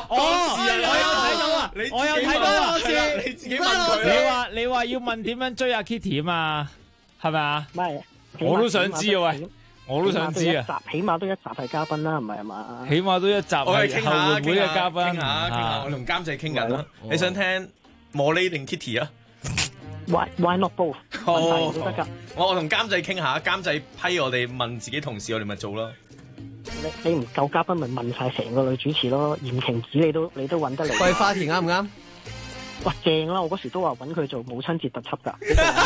我有睇到事， 你自己問佢。 你話要問點樣追阿 Kitty 啊嘛？係咪啊？ 唔係， 我都想知啊喂，我都想知啊。 起碼都一集係嘉賓啦，唔係嘛？ 起碼都一集係後援會嘅嘉賓。 傾下，我同監製傾緊啦。你想聽莫莉定 Kitty 啊 ？Why not both？都得㗎。 我同監製傾下，監製批我哋問自己同事，我哋咪做咯。 你唔夠嘉賓，咪問晒成個女主持咯。言情子你都揾得嚟。 桂花田啱唔啱？ 哇，正啦！我嗰時都話揾佢做母親節特輯㗎。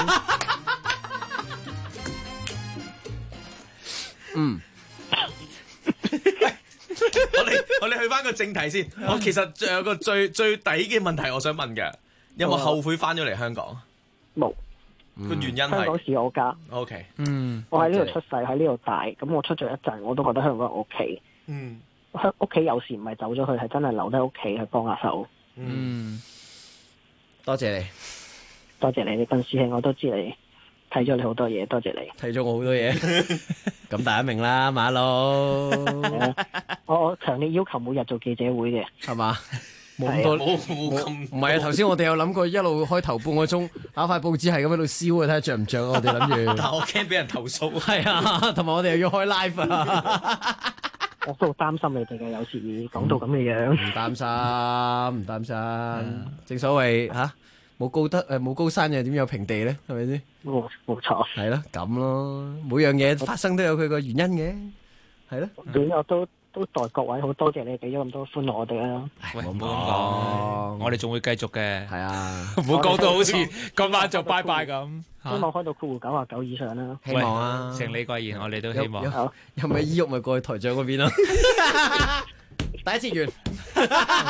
我哋去翻個正題先。我其實仲有個最底嘅問題，我想問嘅，有冇後悔翻咗嚟香港？ 冇。 個原因係香港是我家。 OK。 我喺呢度出世，喺呢度大，咁我出咗一陣，我都覺得香港係我屋企。屋企有時唔係走咗去，係真係留低屋企去幫下手。 多謝你， 多謝你，你斌師兄，我都知你睇咗你好多嘢，多謝你。 睇咗我好多嘢，咁大家明啦，馬佬。 我強烈要求每日做記者會嘅， 係嘛？冇咁多，唔係啊！頭先我哋有諗過，一路開頭半個鐘，打塊報紙係咁喺度燒啊，睇下着唔着啊！我哋諗住， 但我驚俾人投訴。 係啊，同埋我哋又要開 live 啊！ 我都好擔心你哋嘅，有時講到咁嘅樣。 唔擔心，正所謂吓冇高山又點有平地咧？係咪先？ 冇錯。 係咯，咁咯，每樣嘢發生都有佢個原因嘅，係咯。 咁我都代各位好多謝你俾咗咁多歡樂我哋啦。 喂，唔好咁講，我哋仲會繼續嘅。 係啊， 唔好講到好似今晚就拜拜咁。 希望開到99以上啦。 希望啊， 承你貴言，我哋都希望。 有咪醫郁咪過去台長嗰邊咯。第一次完。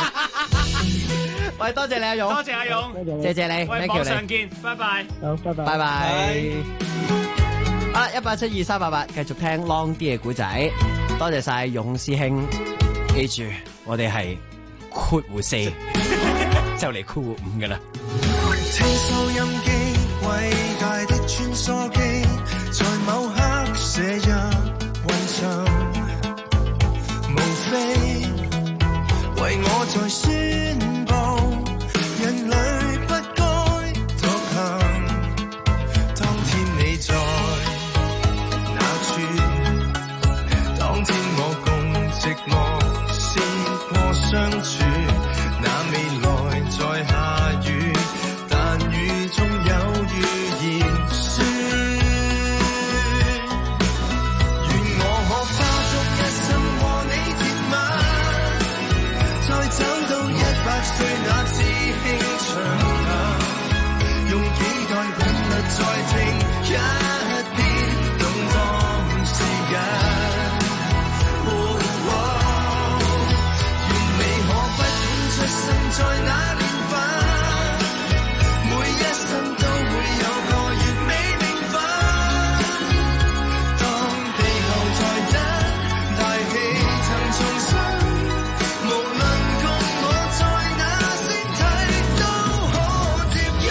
喂，多謝你阿勇。 多謝阿勇。 謝謝你。 喂，網上見，拜拜。 好，拜拜。 拜拜。好啦，1872388，繼續聽 Long D 嘅古仔。多謝晒勇師兄，記住我哋係括弧4，就嚟括弧5噶啦。 聽收音機偉大的穿梭機，在某刻寫入雲上，無非為我在宣佈，人類不該獨行。當天你在哪處？當天我共寂寞試過相處，那未來在下雨，但雨中有預言說，願我可花足一生和你甜蜜，再走到100歲那知輕長行，用幾代韻律再聽一遍動盪時間。出生在那年份，每一生都會有個完美名分。當地球在等，大氣層重生，無論共我在哪星體，都可接一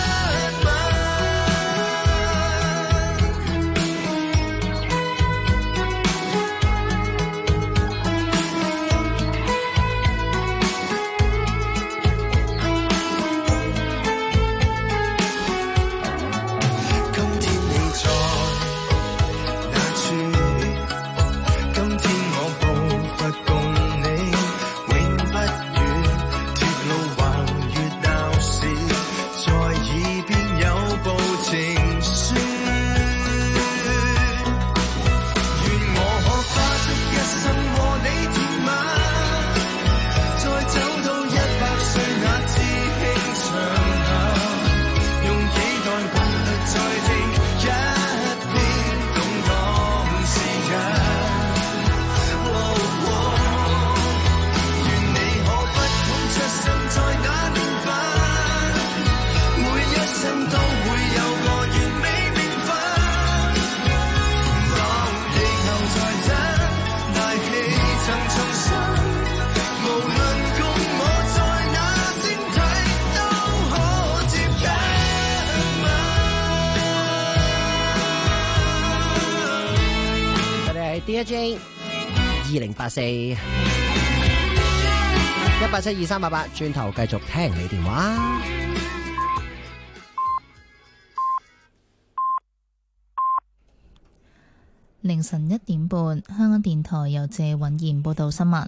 DJ 2084 1872388，轉頭繼續聽你電話。 凌晨1點半，香港電台由謝允賢報道新聞。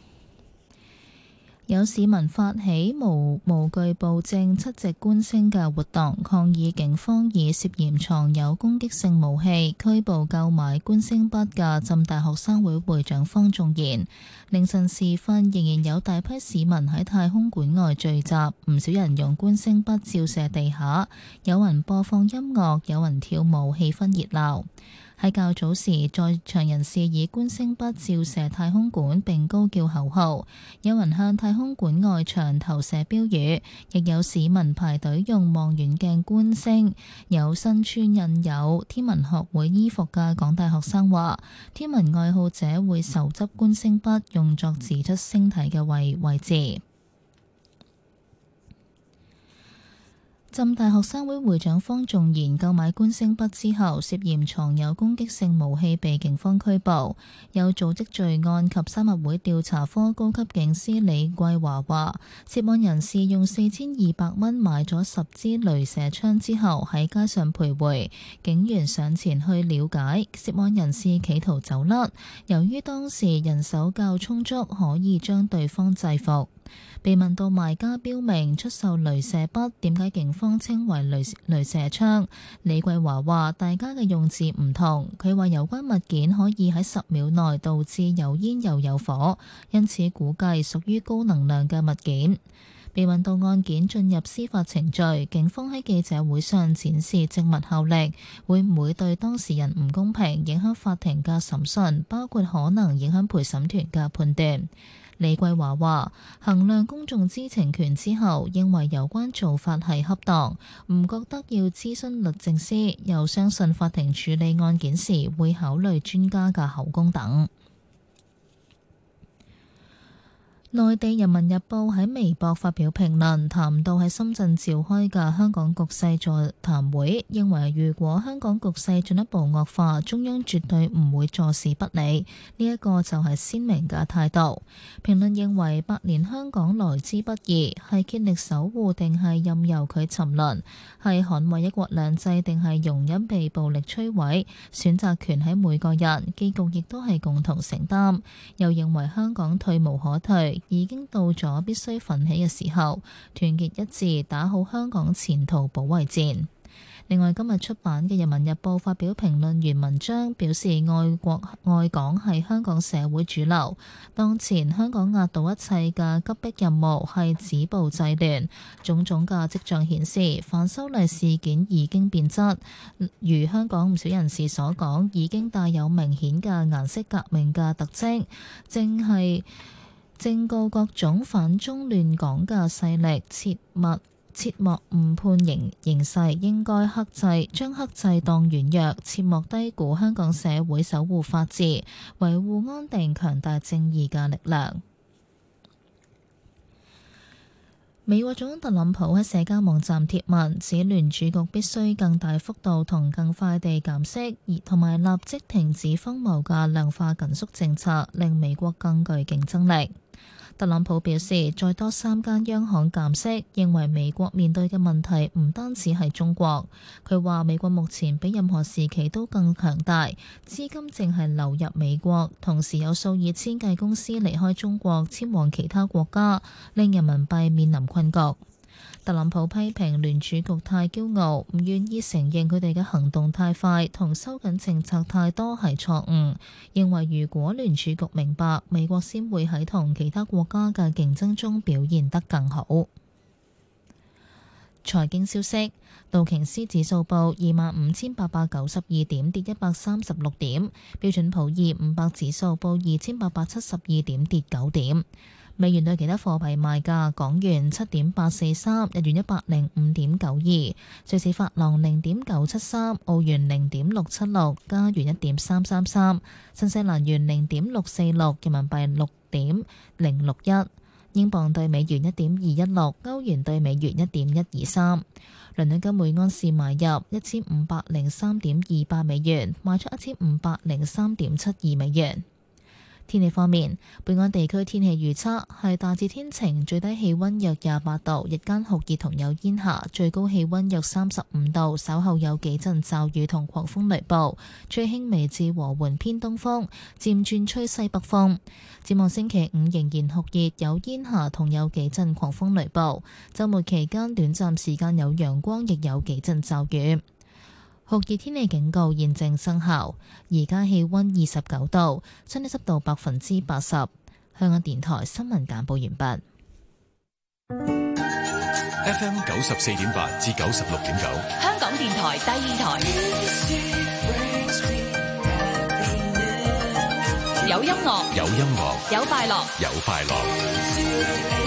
有市民發起無懼暴政7席觀星嘅活動，抗議警方以涉嫌藏有攻擊性武器拘捕購買觀星筆嘅浸大學生會會長方仲賢。凌晨時分，仍然有大批市民喺太空館外聚集，唔少人用觀星筆照射地下，有人播放音樂，有人跳舞，氣氛熱鬧。喺較早時，在場人士以觀星筆照射太空館並高叫口號，有人向太空館外牆投射標語，亦有市民排隊用望遠鏡觀星。有身穿印有天文學會衣服嘅港大學生話，天文愛好者會手執觀星筆用作指出星體嘅位置。浸大學生會會長方仲賢購買觀星筆之後，涉嫌藏有攻擊性武器，被警方拘捕。有組織罪案及三合會調查科高級警司李桂華話，涉案人士用4200蚊買咗10支鐳射槍之後喺街上徘徊，警員上前去了解，涉案人士企圖走甩，由於當時人手較充足，可以將對方制服。被問到賣家標明出售鐳射筆，點解警方稱為鐳射槍？李桂華話：大家嘅用字唔同。佢話有關物件可以喺10秒內導致有煙又有火，因此估計屬於高能量嘅物件。被問到案件進入司法程序，警方喺記者會上展示證物效力，會唔會對當事人唔公平，影響法庭嘅審訊，包括可能影響陪審團嘅判斷？李桂華話：衡量公眾知情權之後，認為有關做法係恰當，唔覺得要諮詢律政司，又相信法庭處理案件時會考慮專家嘅口供等。 內地《人民日報》喺微博發表評論，談到喺深圳召開嘅香港局勢座談會，認為如果香港局勢進一步惡化，中央絕對唔會坐視不理，呢一個就係鮮明嘅態度。評論認為百年香港來之不易，係竭力守護定係任由佢沉淪，係捍衛一國兩制定係容忍被暴力摧毀，選擇權喺每個人，結局亦都係共同承擔。又認為香港退無可退，已經到咗必須奮起嘅時候，團結一致打好香港前途保衛戰。另外，今日出版嘅《人民日報》發表評論員文章，表示愛國愛港係香港社會主流。當前香港壓倒一切嘅急迫任務係止暴制亂，種種嘅跡象顯示，反修例事件已經變質，如香港唔少人士所講，已經帶有明顯嘅顏色革命嘅特徵，正告各種反中亂港嘅勢力切莫誤判形勢，應該克制，將克制當軟弱，切莫低估香港社會守護法治、維護安定、強大正義嘅力量。美國總統特朗普喺社交網站貼文，指聯儲局必須更大幅度同更快地減息，同埋立即停止荒謬嘅量化緊縮政策，令美國更具競爭力。特朗普表示，再多3間央行減息，認為美國面對嘅問題唔單止係中國。佢話美國目前比任何時期都更強大，資金正係流入美國，同時有數以千計公司離開中國遷往其他國家，令人民幣面臨困局。特朗普批評聯儲局太驕傲，唔願意承認佢哋嘅行動太快同收緊政策太多係錯誤，認為如果聯儲局明白，美國先會喺同其他國家嘅競爭中表現得更好。財經消息，道瓊斯指數報25,892點，跌136點；標準普爾500指數報2,872點，跌9點。美元對其他貨幣賣價：港元7.843，日元105.92，瑞士法郎0.973，澳元0.676，加元1.333，新西蘭元0.646，人民幣6.061，英鎊對美元1.216，歐元對美元1.123。倫敦金每安士買入1503.28美元，賣出1503.72美元。天氣方面，本港地區天氣預測係大致天晴，最低氣溫約28度，日間酷熱同有煙霞，最高氣溫約35度，稍後有幾陣驟雨同狂風雷暴，吹輕微至和緩偏東風，漸轉吹西北風。展望星期5仍然酷熱，有煙霞同有幾陣狂風雷暴，週末期間短暫時間有陽光，亦有幾陣驟雨。酷熱天氣警告現正生效，而家氣溫29度，相對濕度80%。香港電台新聞簡報完畢。 FM 94.8至96.9， 香港電台第二台，有音樂， 有音樂， 有快樂， 有快樂。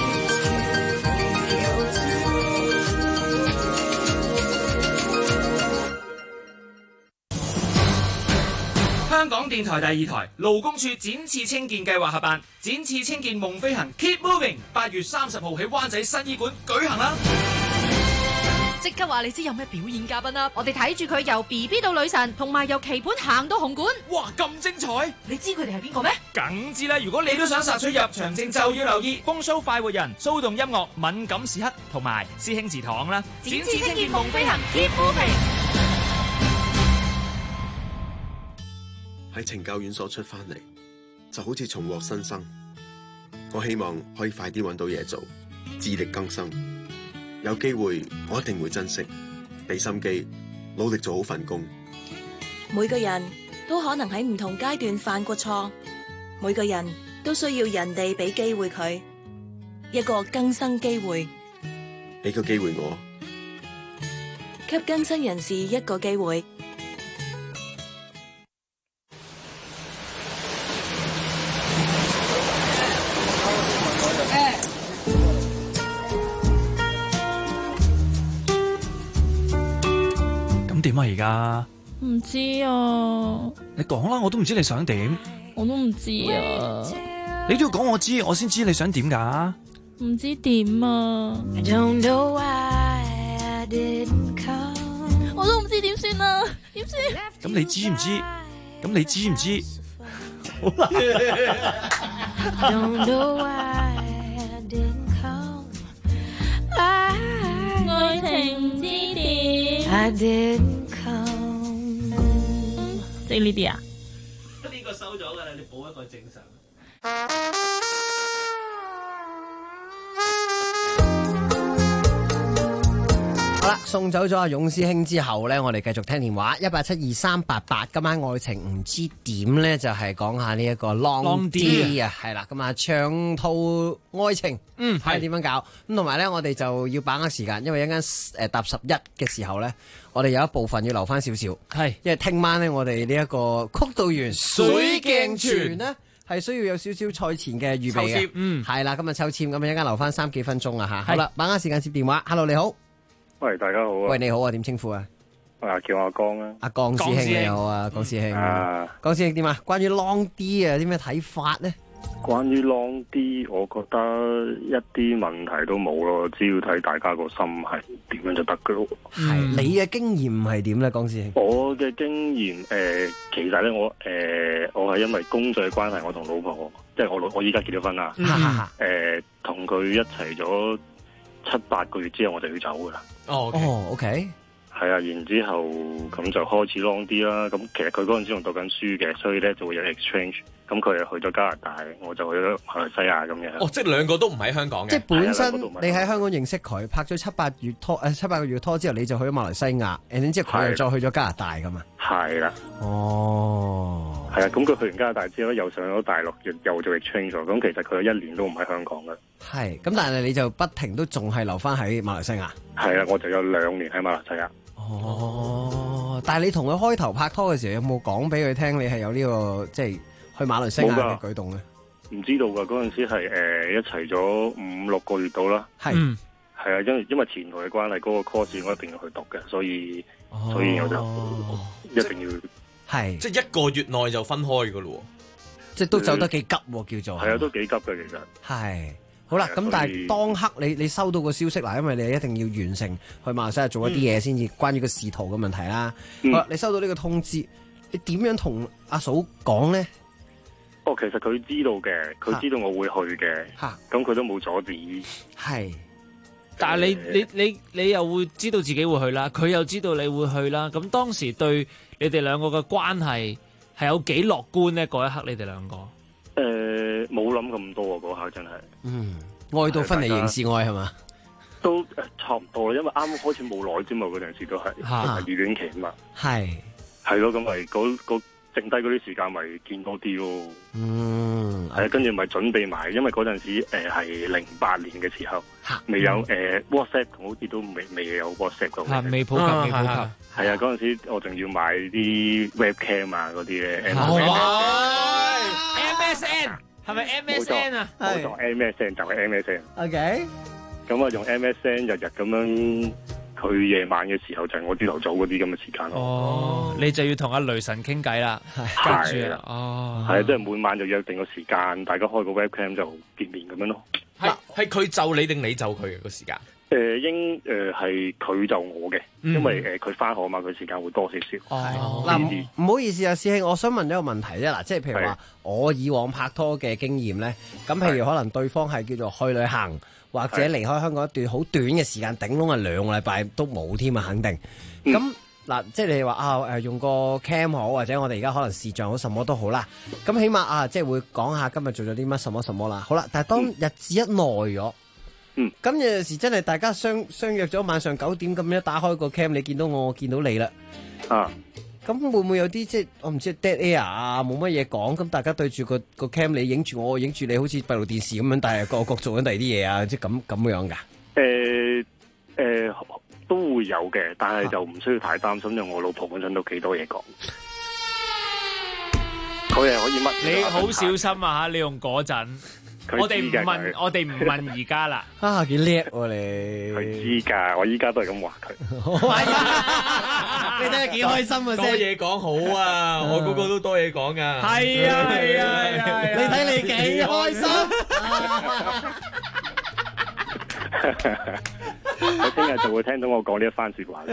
香港電台第二台勞工處展翅青見計劃合辦展翅青見夢飛行 Keep Moving， 8月30號喺灣仔新醫館舉行啦！ 即刻話你知有咩表演嘉賓啦！我哋睇住佢由 BB 到女神，同埋由棋盤行到紅館。 哇，咁精彩！ 你知佢哋係邊個咩？ 梗知啦！如果你都想殺出入場證，就要留意風騷快活人、騷動音樂、敏感時刻同埋師兄祠堂啦！ 展翅青見夢飛行 Keep Moving。 喺懲教院所出翻嚟，就好似重獲新生。我希望可以快啲揾到嘢做，自力更生。有機會我一定會珍惜，俾心機，努力做好份工。 每個人都可能喺唔同階段犯過錯，每個人都需要人哋俾機會佢，一個更生機會。 俾個機會我， 給更生人士一個機會。 點啊而家？ 唔知啊。 你講啦，我都唔知你想點。 我都唔知啊。 你都要講我知，我先知你想點㗎。 唔知點啊！我都唔知點算啊！點算？ 咁你知唔知？咁你知唔知？ 好啦。 愛情唔知點。即係呢啲啊？ 呢個收咗㗎啦，你補一個正常。 好啦，送走咗阿勇師兄之後呢，我哋繼續聽電話1872388。今晚愛情唔知點呢，就係講下呢一個 long D 啊，係啦，咁啊長途愛情，係點樣搞？咁同埋呢，我哋就要把握時間，因為一陣搭11嘅時候呢，我哋有一部分要留翻少少，係，因為聽晚呢，我哋呢一個曲導員水鏡泉呢，係需要有少少賽前嘅預備嘅，係啦，今日抽籤，咁一陣留翻3幾分鐘啊吓，好啦，把握時間接電話 ，Hello 你好。 喂，大家好啊！ 喂，你好啊，點稱呼啊？ 叫阿江啊。 阿江師兄你好啊，江師兄。江師兄點啊？關於 long D 啊，有啲咩睇法咧？ 關於 long D， 我覺得一啲問題都冇咯，只要睇大家個心係點樣就得噶咯。 係你嘅經驗係點咧，江師兄？ 我嘅經驗其實咧我係因為工作嘅關係，我同老婆即係我依家結咗婚啦。同佢一齊咗7-8個月之後，我就要走噶啦。 OK， 係啊，然之後咁就開始 long D 啦。咁其實佢嗰陣時仲讀緊書嘅，所以咧就會有 exchange。咁佢又去咗加拿大，我就去咗馬來西亞咁樣。 即係兩個都唔喺香港嘅。 即係本身你喺香港認識佢，拍咗7-8個月拖之後，你就去咗馬來西亞，然之後佢又再去咗加拿大噶嘛。 係啦。係啊，咁佢去完加拿大之後，又上咗大陸，又做 exchange 咗。咁其實佢有1年都唔喺香港噶。 係，咁但係你就不停都仲係留翻喺馬來西亞。 係啊，我就有2年喺馬來西亞。 但係你同佢開頭拍拖嘅時候，有冇講俾佢聽你係有呢個即係去馬來西亞嘅舉動咧？ 唔知道噶，嗰陣時係一齊咗5-6個月到啦。係啊，因為前途嘅關係，嗰個 course 我一定要去讀嘅，所以我就一定要係即係1個月內就分開噶咯。 即係都走得幾急喎，叫做係啊，都幾急嘅其實。 係。好啦，咁但係當刻你收到個消息嗱，因為你一定要完成去馬來西亞做一啲嘢先至關於個仕途嘅問題啦。好啦，你收到呢個通知，你點樣同阿嫂講咧？ 其實佢知道嘅，佢知道我會去嘅，咁佢都冇阻止。 係， 但係你又會知道自己會去啦，佢又知道你會去啦。咁當時對你哋兩個嘅關係係有幾樂觀咧？嗰一刻你哋兩個？ 冇諗咁多啊！嗰刻真係， 愛到分離仍是愛係嘛？ 都差唔多啦，因為啱啱開始冇耐啫嘛，嗰陣時都係熱戀期嘛。係咯，咁咪剩低嗰啲時間咪見多啲咯。係啊，跟住咪準備埋，因為嗰陣時係08年嘅時候，未有WhatsApp，好似都未有 WhatsApp 咁。 未普及。係啊，嗰陣時我仲要買啲 webcam 啊嗰啲咧。 MSN 係咪 MSN 啊？ 冇錯 ，MSN 就係 MSN。 OK。 咁啊，用 MSN 日日咁樣，佢夜晚嘅時候就係我朝頭早嗰啲咁嘅時間咯。 你就要同阿雷神傾偈啦， 係啦，係啊，即係每晚就約定個時間，大家開個 webcam 就見面咁樣咯。 係佢就你定你就佢嘅個時間？ 係佢就我嘅，因為佢翻學嘛，佢時間會多少少。 嗱，唔好意思啊，師兄，我想問一個問題啫。嗱，即係譬如話我以往拍拖嘅經驗咧，咁譬如可能對方係叫做去旅行或者離開香港一段好短嘅時間，頂籠係2個禮拜都冇添啊，肯定。咁嗱，即係你話用個 cam 好，或者我哋而家可能視像好，什麼都好啦。咁起碼即係會講下今日做咗啲乜，什麼啦。好啦，但係當日子一耐咗。咁有陣時真係大家相約咗晚上9點咁樣打開個 cam， 你見到我見到你啦。咁會唔會有啲即係我唔知 dead air 啊，冇乜嘢講，咁大家對住個 cam， 你影住我影住你，好似閉路電視咁樣，但係個做緊第二啲嘢啊，即係咁樣㗎？ 都會有嘅，但係就唔需要太擔心，因為我老婆本身都幾多嘢講。佢係可以乜？ 你好小心啊！你用嗰陣。 我哋唔問而家啦。 啊，幾叻喎你！ 佢知㗎，我依家都係咁話佢。 你睇下幾開心啊！ 多嘢講好啊，我嗰個都多嘢講㗎。 係啊， 你睇你幾開心。 我聽日就會聽到我講呢一番説話。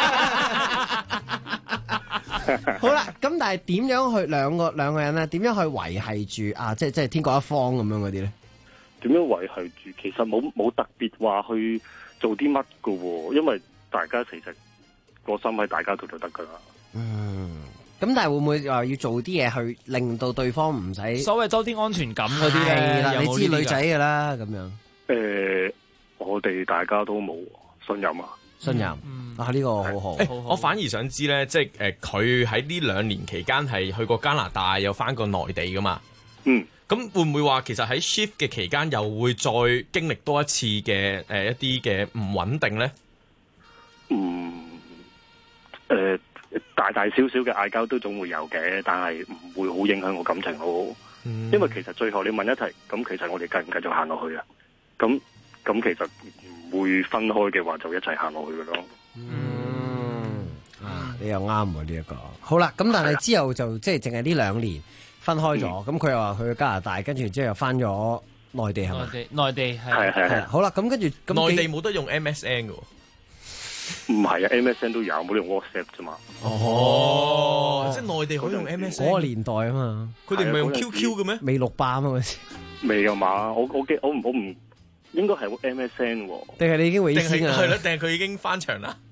好啦，咁但係點樣去兩個人咧？點樣去維係住啊？即係天各一方咁樣嗰啲咧？ 點樣維係住？其實冇特別話去做啲乜㗎喎，因為大家其實個心喺大家度就得㗎啦。 咁但係會唔會話要做啲嘢去令到對方唔使所謂多啲安全感嗰啲咧？ 你知女仔㗎啦，咁樣。 我哋大家都冇信任啊。 信任呢個好好。 我反而想知咧，即係佢喺呢2年期間係去過加拿大，又翻過內地噶嘛？咁會唔會話其實喺 shift 嘅期間又會再經歷多一次嘅一啲嘅唔穩定咧？ 大大小小嘅嗌交都總會有嘅，但係唔會好影響我感情咯。因為其實最後你問一題，咁其實我哋繼唔繼續行落去啊？咁其實唔會分開嘅話，就一齊行落去嘅咯。 你又啱喎呢一個。好啦，咁但係之後就即係淨係呢2年分開咗，咁佢又話去加拿大，跟住之後又翻咗內地係嘛？ 內地係。 好啦，咁跟住內地冇得用 MSN 嘅喎。 唔係啊 ，MSN 都有，冇用 WhatsApp 啫嘛。 即係內地可以用 MSN。 嗰個年代啊嘛， 佢哋唔係用 QQ 嘅咩？ 未600啊嘛， 未啊嘛，我唔應該係 MSN 喎。 定係你已經會先啊？ 係咯，定係佢已經翻牆啦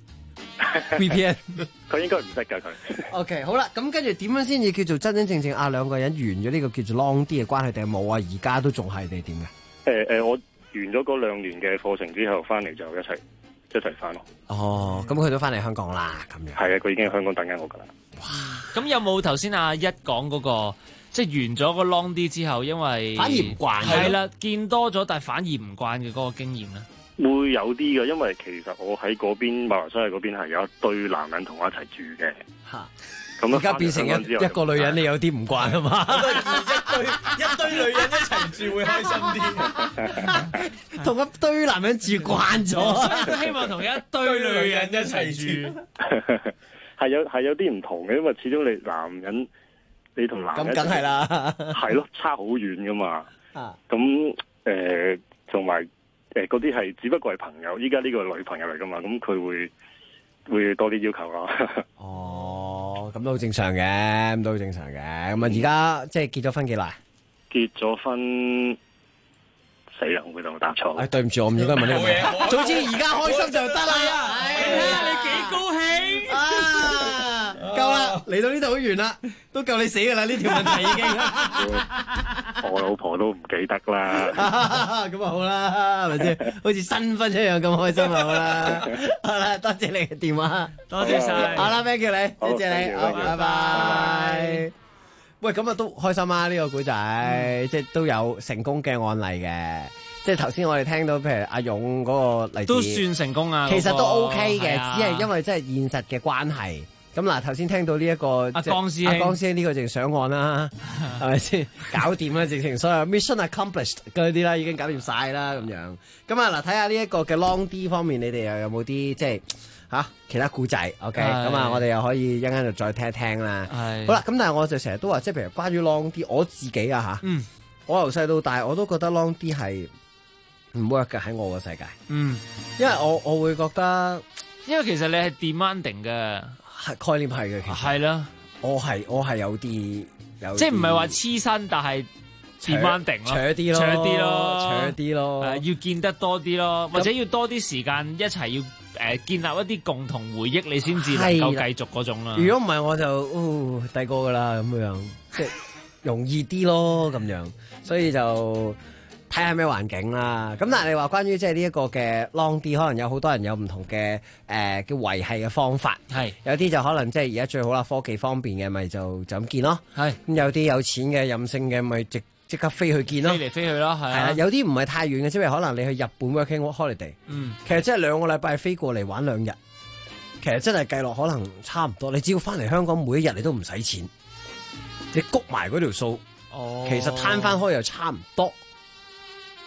？VPN 佢應該唔識㗎佢。 OK， 好啦，咁跟住點樣先至叫做真真正正兩個人完咗呢個叫做 long 啲嘅關係，定係冇啊？而家都仲係定係點嘅？ 我完咗嗰2年嘅課程之後，翻嚟就一齊翻咯。 哦，咁佢都翻嚟香港啦，咁樣。 係啊，佢已經喺香港等緊我噶啦。 哇！咁有冇頭先阿一講嗰個，即係完咗個 long 啲之後，因為反而唔慣。 係啦，見多咗，但係反而唔慣嘅嗰個經驗咧？ 會有啲嘅，因為其實我喺嗰邊馬來西亞嗰邊係有一堆男人同我一齊住嘅。咁而家變成一個女人，你有啲唔慣啊嘛？ 一堆女人一齊住會開心啲， 同一堆男人住慣咗， 所以都希望同一堆女人一齊住。 係有啲唔同嘅，因為始終你男人，你同男人咁梗係啦， 係咯，差好遠噶嘛。咁同埋嗰啲係只不過係朋友，依家呢個女朋友嚟噶嘛，咁佢會多啲要求咯。 哦，咁都好正常嘅，咁都好正常嘅。咁啊，而家即係結咗婚幾耐？結咗婚死啦！我同我答錯。 對唔住，我唔應該問呢個問題。總之而家開心就得啦。 係啊，你幾高興啊！ 夠啦，嚟到呢度好遠啦，都夠你死噶啦！呢條問題已經。 我老婆都唔記得啦。 咁啊好啦，係咪先？好似新婚一樣咁開心啊！好啦，好啦，多謝你嘅電話， 多謝晒。 好啦 ，thank you 你，多謝你，好，拜拜。喂，咁啊都開心啊！呢個古仔，即係都有成功嘅案例嘅。即係頭先我哋聽到，譬如阿勇嗰個例子， 都算成功啊。 其實都 OK 嘅，只係因為即係現實嘅關係。咁嗱，頭先聽到呢一個阿江師兄呢個淨上岸啦，係咪先？搞掂啦，直情所有 mission accomplished 嗰啲啦，已經搞掂晒啦，咁樣。咁啊嗱，睇下呢一個嘅 long D 方面，你哋又有冇啲即係其他故仔 ？OK， 咁啊，我哋又可以一陣間就再聽一聽啦。好啦，咁但係我就成日都話，即係譬如關於 long D，我自己啊我由細到大我都覺得 long D 係唔 work 嘅喺我個世界。因為我會覺得， 因為其實你係 demanding 嘅。 概念係嘅，其實係啦， 我係有啲，即係唔係話黐身，但係 demanding 咯， 扯啲咯， 要見得多啲咯，或者要多啲時間一齊要建立一啲共同回憶，你先至能夠繼續嗰種啦。 如果唔係，我就第個噶啦咁樣，即係容易啲咯咁樣，所以就。睇下咩環境啦，咁但係你話關於即係呢一個嘅 long D， 可能有好多人有唔同嘅嘅維繫嘅方法，係有啲就可能即係而家最好啦，科技方便嘅咪就咁見咯，係咁有啲有錢嘅任性嘅咪即刻飛去見咯， 飛嚟飛去咯，係啊， 有啲唔係太遠嘅，即係可能你去日本 working holiday，其實即係2個禮拜飛過嚟玩2日，其實真係計落可能差唔多，你只要翻嚟香港每一日你都唔使錢，你谷埋嗰條數，其實攤翻開又差唔多。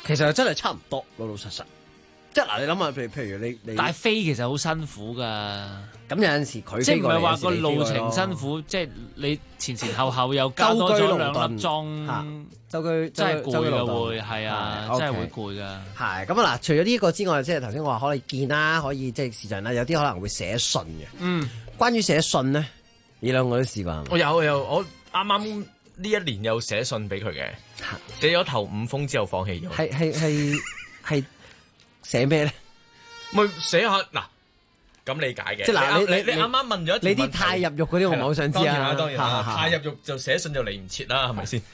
其實真係差唔多，老老實實。即係嗱，你諗下，譬如你， 但係飛其實好辛苦㗎。 咁有陣時佢即係唔係話個路程辛苦，即係你前後又加多咗2粒鐘， 周居真係攰㗎會，係啊，真係會攰㗎。 係咁啊嗱，除咗呢個之外，即係頭先我話可以見啦，可以即係時常啦，有啲可能會寫信嘅。 嗯， 關於寫信咧，你兩個都試過。 我有，我啱啱呢一年有寫信俾佢嘅，寫咗頭5封之後放棄咗。 係寫咩咧？ 咪寫下嗱。咁理解嘅， 即係嗱， 你啱啱問咗你啲太入獄嗰啲，我唔係好想知啊。 當然啦，太入獄就寫信就嚟唔切啦，係咪先？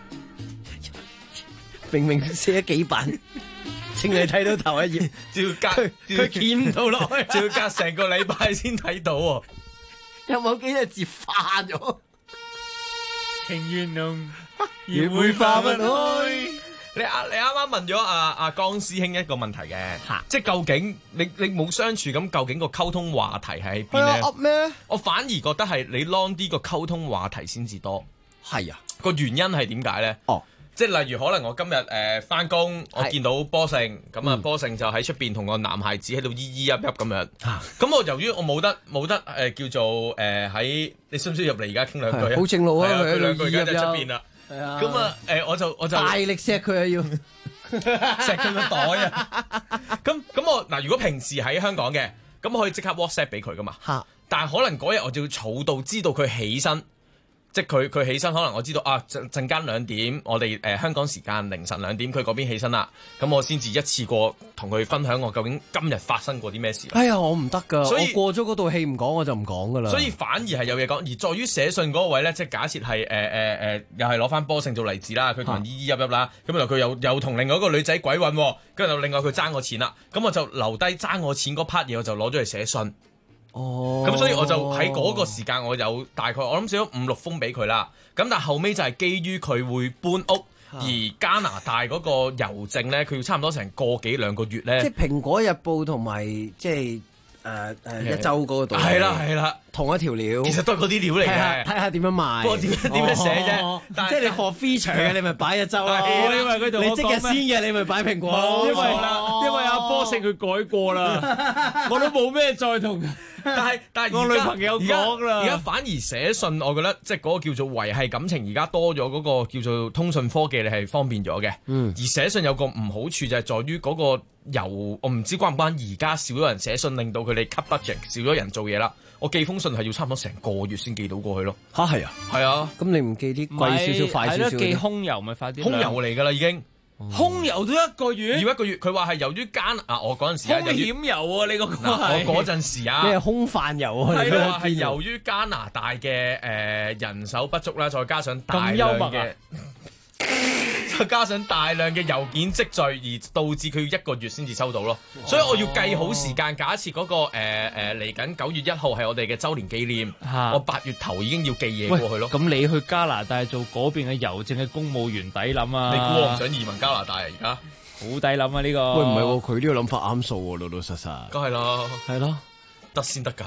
明明寫咗幾版，請你睇到頭一頁，佢見唔到落去， 照隔成個禮拜先睇到喎。 有冇幾隻字化咗？ 情願濃， 而會化不開。 你啱啱問咗阿江師兄一個問題嘅，即係究竟你冇相處咁，究竟個溝通話題係喺邊咧？ 咩？ 我反而覺得係你 long 啲個溝通話題先至多。 係啊， 個原因係點解咧？即係例如可能我今日返工，我見到波勝咁啊，波勝就喺出邊同個男孩子喺度咿咿噏噏咁樣。咁我由於我冇得叫做喺你需唔需要入嚟而家傾兩句啊？ 好正路啊！ 佢兩句而家就出邊啦。咁啊，我就大力錫佢啊，要錫佢個袋啊！咁我嗱，如果平時喺香港嘅，咁我可以即刻 WhatsApp 俾佢噶嘛。但係可能嗰日我就要儲到知道佢起身，即係佢起身，可能我知道啊陣間2點，我哋香港時間凌晨2點，佢嗰邊起身啦，咁我先至一次過同佢分享我究竟今日發生過啲咩事。 哎呀，我唔得噶， 所以我過咗嗰道戲唔講我就唔講噶啦。 所以反而係有嘢講，而在於寫信嗰個位咧，即係假設係又係攞翻波勝做例子啦，佢同人咿咿噏噏啦，咁然後佢又同另外一個女仔鬼混，跟住另外佢爭我錢啦，咁我就留低爭我錢嗰 part 嘢，我就攞咗嚟寫信。咁所以我就喺嗰個時間，我有大概我諗寫咗5-6封俾佢啦。咁但係後尾就係基於佢會搬屋，而加拿大嗰個郵政咧，佢要差唔多成個幾2個月咧。 即係《蘋果日報》同埋即係一周嗰度。 係啦， 同一條料。 其實都係嗰啲料嚟嘅。 睇下點樣賣。 不過點樣寫啫？ 即係你學 feature 嘅，你咪擺一周啦。 因為佢同我你即日先嘅，你咪擺蘋果。 因為阿波勝佢改過啦，我都冇咩再同。 但係我女朋友講啦， 而家反而寫信，我覺得即係嗰個叫做維繫感情，而家多咗嗰個叫做通訊科技，你係方便咗嘅。而寫信有個唔好處就係在於嗰個我唔知關唔關而家少咗人寫信，令到佢哋 cut budget，少咗人做嘢啦。我寄封信係要差唔多成個月先寄到過去咯。 係啊， 係啊。 咁你唔寄啲貴少少、快少少？ 寄空郵咪快啲？ 空郵嚟㗎啦，已經。 空郵都1個月， 要1個月。佢話係由於我嗰陣時空險郵啊，你個我嗰陣時啊， 你係空泛郵啊， 係話係由於加拿大嘅人手不足啦，再加上大量嘅再加上大量嘅郵件積聚，而導致佢要1個月先至收到咯。所以我要計好時間。假設嗰個嚟緊9月1號係我哋嘅週年紀念，我8月頭已經要寄嘢過去咯。 咁你去加拿大做嗰邊嘅郵政嘅公務員抵諗啊？ 你估我唔想移民加拿大啊？而家好抵諗啊！呢個喂唔係喎，佢呢個諗法啱數喎，老老實實。 梗係啦， 係咯， 得先得㗎。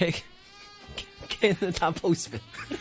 Canada Postman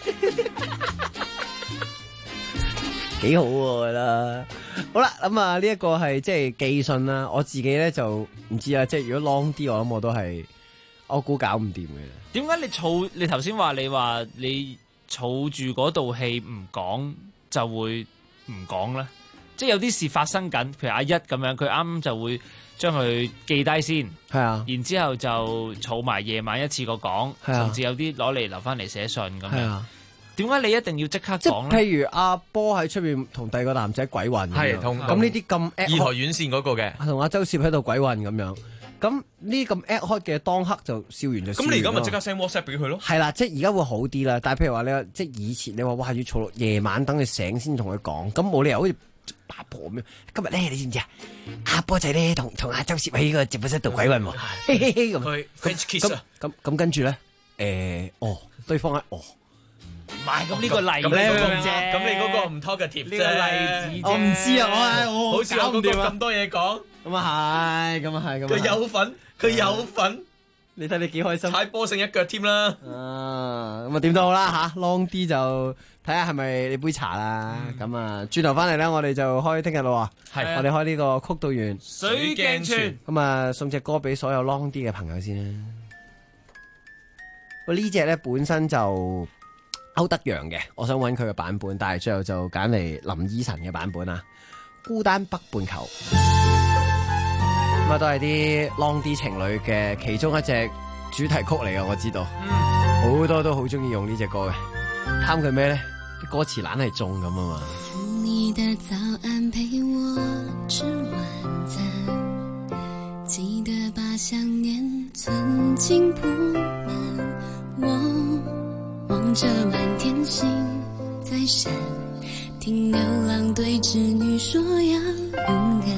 幾好喎啦，好啦，咁啊呢一個係即係寄信啦。我自己咧就唔知啦，即係如果 long 啲，我諗我都係我估搞唔掂嘅。 點解你頭先話你儲住嗰道戲唔講就會唔講咧？即係有啲事發生緊，譬如阿一咁樣，佢啱就會將佢記低先， 係啊， 然之後就儲埋夜晚一次過講，甚至有啲攞嚟留翻嚟寫信咁樣。點解你一定要即刻講咧？ 譬如阿波喺出邊同第二個男仔鬼混， 係同咁呢啲咁二台院線嗰個嘅， 同阿周攝喺度鬼混咁樣。咁呢咁 at 開嘅當刻就笑完就笑完。 咁你而家咪即刻 send WhatsApp 俾佢咯？ 係啦，即係而家會好啲啦。但係譬如話你即係以前你話哇要嘈到夜晚等佢醒先同佢講，咁冇理由好似八婆咁樣。今日咧你知唔知啊？阿波仔咧同阿周攝喺個直播室度鬼混喎， 咁 French kiss 啊！ 咁跟住咧對方咧唔係咁呢個例咧啫， 咁你嗰個唔 talkative 呢個例子我唔知啊，我好似我嗰個咁多嘢講， 咁啊係， 佢有份， 你睇你幾開心， 踩波勝一腳添啦。 咁啊點都好啦吓 ，long 啲就睇下係咪你杯茶啦。咁啊轉頭翻嚟咧，我哋就開聽日咯。係，我哋開呢個曲道園水鏡泉。 咁啊送隻歌俾所有 long 啲嘅朋友先啦。喂，呢隻咧本身就歐德陽嘅，我想揾佢嘅版本，但係最後就揀嚟林依晨嘅版本啊。孤單北半球，咁啊都係啲 long 啲情侶嘅其中一隻主題曲嚟嘅，我知道，好多都好中意用呢隻歌嘅。貪佢咩咧？啲歌詞懶係中咁啊嘛。 你的早安陪我吃晚餐，記得把想念存進鋪滿，我望着滿天星在閃，聽牛郎對織女說要勇敢，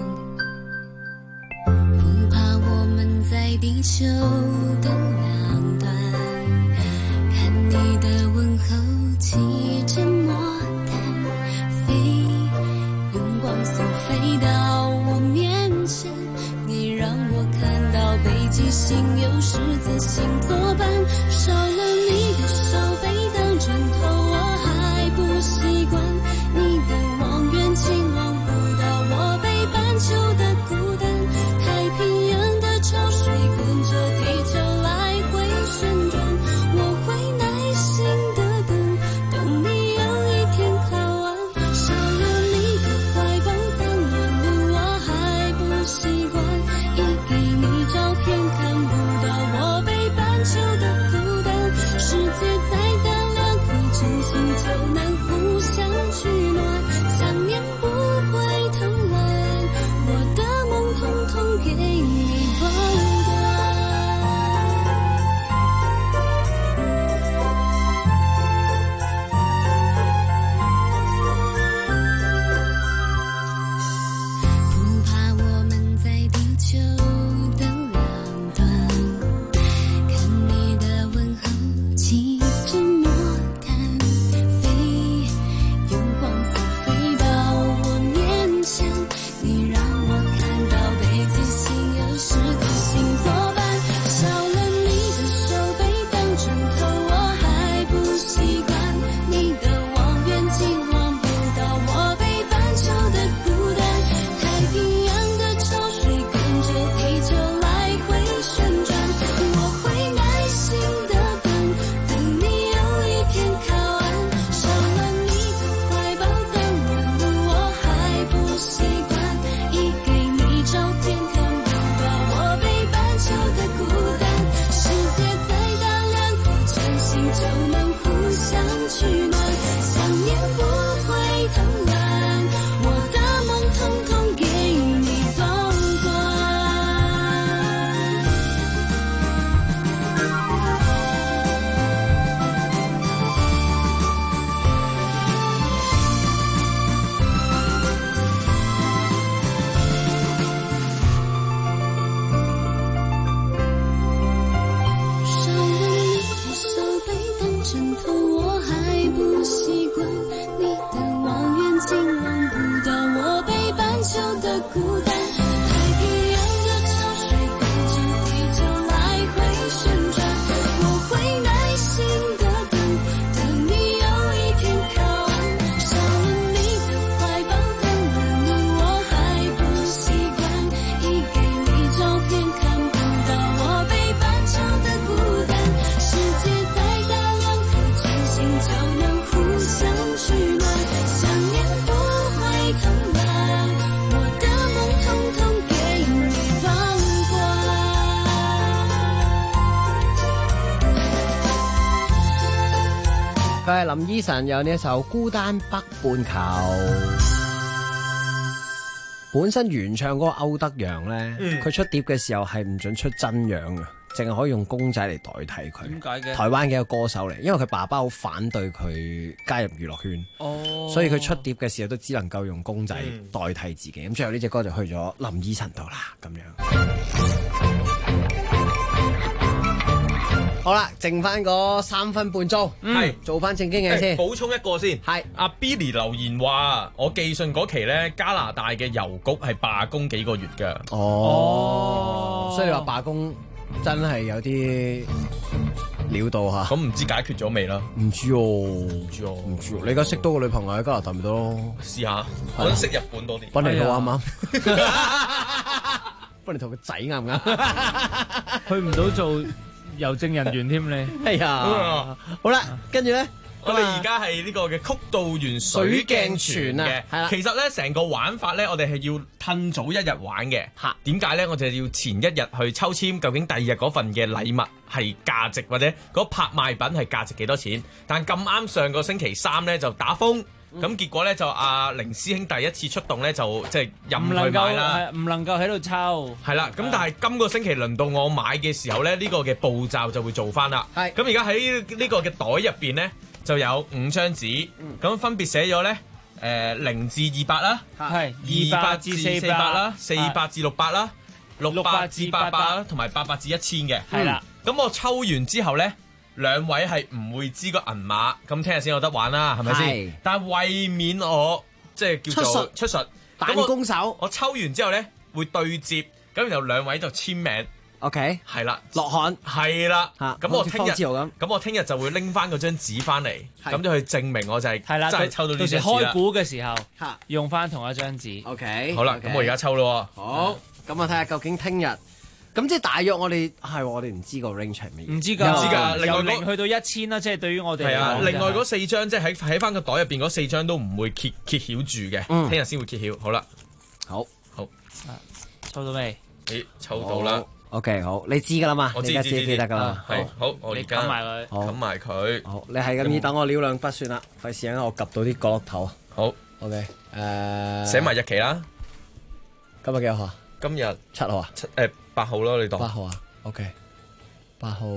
不怕我們在地球的兩端，看你的問候騎着魔毯飛，用光速飛到我面前，你讓我看到北極星有十字星作伴，少了你的手背當枕頭我還不習慣，你的望遠鏡望不到我北半球的孤單，太平洋的潮水跟着地球來回旋轉，我會耐心的等你有一天靠岸，少了你的懷抱當暖爐我還不習慣，一給你照片看不到我北半球的孤單，世界再大兩顆真心就能互相取暖，想念不會偷懶，我的夢統統給你保管。不怕我們在地球的兩端，看你的問候騎着魔毯飛，用光速飛到我面前，你讓我看到北極星有十顆星作伴，少了你的手背當枕頭我還不習慣，你的望遠鏡望不到我北半球的孤單，太平洋的潮水跟着地球來回旋轉，我會耐心的等你有一天靠岸，少了你的懷抱當暖爐我還不習慣，一給你照片看不到我北半球的孤單，世界再大兩顆真心就能互相取暖，想念不會偷懶，我的夢統統給你保管。少了你的手背當枕頭我還不習慣，你的望遠鏡望不到我北半球的孤單，太平洋的潮水跟着地球來回旋轉，我會耐心的等你有一天靠岸，少了你的懷抱當暖爐我還不習慣，一給你照片看不到我北半球的孤單，世界再大兩顆真心就能互相取暖，想念不會偷懶，我的夢統統給你保管。 佢係林依晨有呢一首《孤單北半球》，本身原唱嗰個歐德陽咧，佢出碟嘅時候係唔准出真樣嘅，淨係可以用公仔嚟代替佢。 點解嘅？ 台灣嘅一個歌手嚟，因為佢爸爸好反對佢加入娛樂圈，所以佢出碟嘅時候都只能夠用公仔代替自己。咁最後呢隻歌就去咗林依晨度啦，咁樣。好啦，剩翻嗰3分半鐘，係做翻正經嘢先。 補充一個先，係阿 Billy 留言話，我寄信嗰期咧，加拿大嘅郵局係罷工幾個月㗎。 哦，所以你話罷工真係有啲料到吓。 咁唔知解決咗未啦？ 唔知唔知。你而家識多個女朋友喺加拿大咪得咯？ 試下，我想識日本多啲。 賓尼圖啱唔啱？賓尼圖個仔啱唔啱？ 去唔到做郵政人員添你。 係啊，好啦，跟住咧。 我哋而家係呢個嘅曲道園水鏡泉嘅，其實咧成個玩法咧，我哋係要褪早一日玩嘅。點解咧？我哋要前一日去抽籤，究竟第二日嗰份嘅禮物係價值或者嗰拍賣品係價值幾多錢？但咁啱上個星期三咧就打風，咁結果咧就阿凌師兄第一次出動咧就即係任去買啦， 唔能夠喺度抽。係啦，咁但係今個星期輪到我買嘅時候咧，呢個嘅步驟就會做翻啦。係，咁而家喺呢個嘅袋入邊咧。就有5張紙，咁分別寫咗咧0至200啦， 係 200至400啦，400至600啦，600至800啦，同埋800至1000嘅。係啦，咁我抽完之後咧，兩位係唔會知個銀碼，咁聽日先有得玩啦，係咪先？但係為免我即係叫做出術彈弓手， 我抽完之後咧會對接，咁然後兩位就簽名。 OK， 係啦， 落汗係啦，咁我聽日就會拎翻嗰張紙翻嚟，咁就去證明我就係真係抽到呢張紙啦。 到時開估嘅時候，用翻同一張紙。 OK， 好啦，咁我而家抽咯。 好，咁我睇下究竟聽日，咁即係大約我哋唔知個 range 係咩？ 唔知㗎，由0去到1000啦，即係對於我哋係啊。另外嗰4張即係喺翻個袋入邊嗰4張都唔會揭曉住嘅，聽日先會揭曉。好啦， 好， 抽到未？ 咦，抽到啦。 OK， 好，你知噶啦嘛？ 我知記得噶啦。 係好，我而家冚埋佢， 冚埋佢。 好，你係咁，等我撩兩筆算啦，費事等我及到啲角落頭。 好 ，OK， 寫埋日期啦。 今日幾號啊？ 今日 7號啊 ？8號咯，你當。 8號啊 ？OK， 8號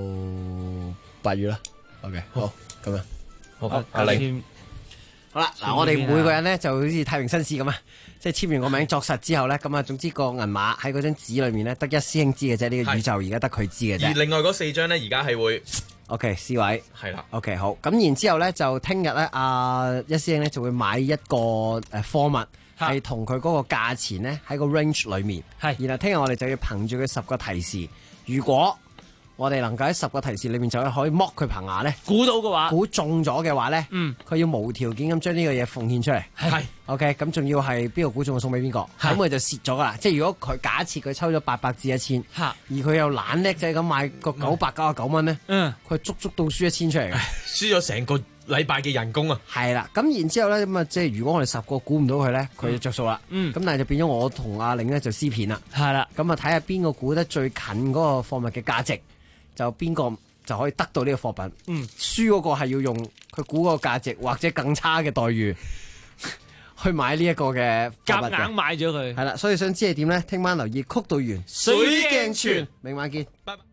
8月啦。OK， 好，咁樣。 好，阿玲。 好啦，嗱，我哋每個人咧就好似太平紳士咁啊，即係簽完個名作實之後咧，咁啊，總之個銀碼喺嗰張紙裏面咧，得一師兄知嘅啫，呢個宇宙而家得佢知嘅啫。 而另外嗰4張咧，而家係會 OK，C 位係啦。 OK， 好，咁然之後咧，就聽日咧，一師兄咧就會買一個貨物，係同佢嗰個價錢咧喺個 range 裏面。係，然後聽日我哋就要憑住佢10個提示，如果我哋能夠喺10個提示裏面就可以剝佢棚牙咧， 估到嘅話， 估中咗嘅話咧，佢要無條件咁將呢個嘢奉獻出嚟。 係 OK， 咁仲要係邊個估中送俾邊個，咁佢就蝕咗噶啦。即係如果佢假設佢抽咗800至1000，而佢又懶叻仔咁買個999蚊咧，佢足到輸1000出嚟嘅， 輸咗成個禮拜嘅人工啊。 係啦，咁然之後咧，咁啊，即係如果我哋10個估唔到佢咧，佢就着數啦。咁但係就變咗我同阿玲咧就撕片啦。 係啦， 咁啊睇下邊個估得最近嗰個貨物嘅價值，就邊個就可以得到呢個貨品。輸嗰個係要用佢估嗰個價值或者更差嘅待遇去買呢一個嘅貨物嘅， 夾硬買咗佢。 係啦，所以想知係點咧？聽晚留意曲道園水鏡泉， 明晚見。 拜拜。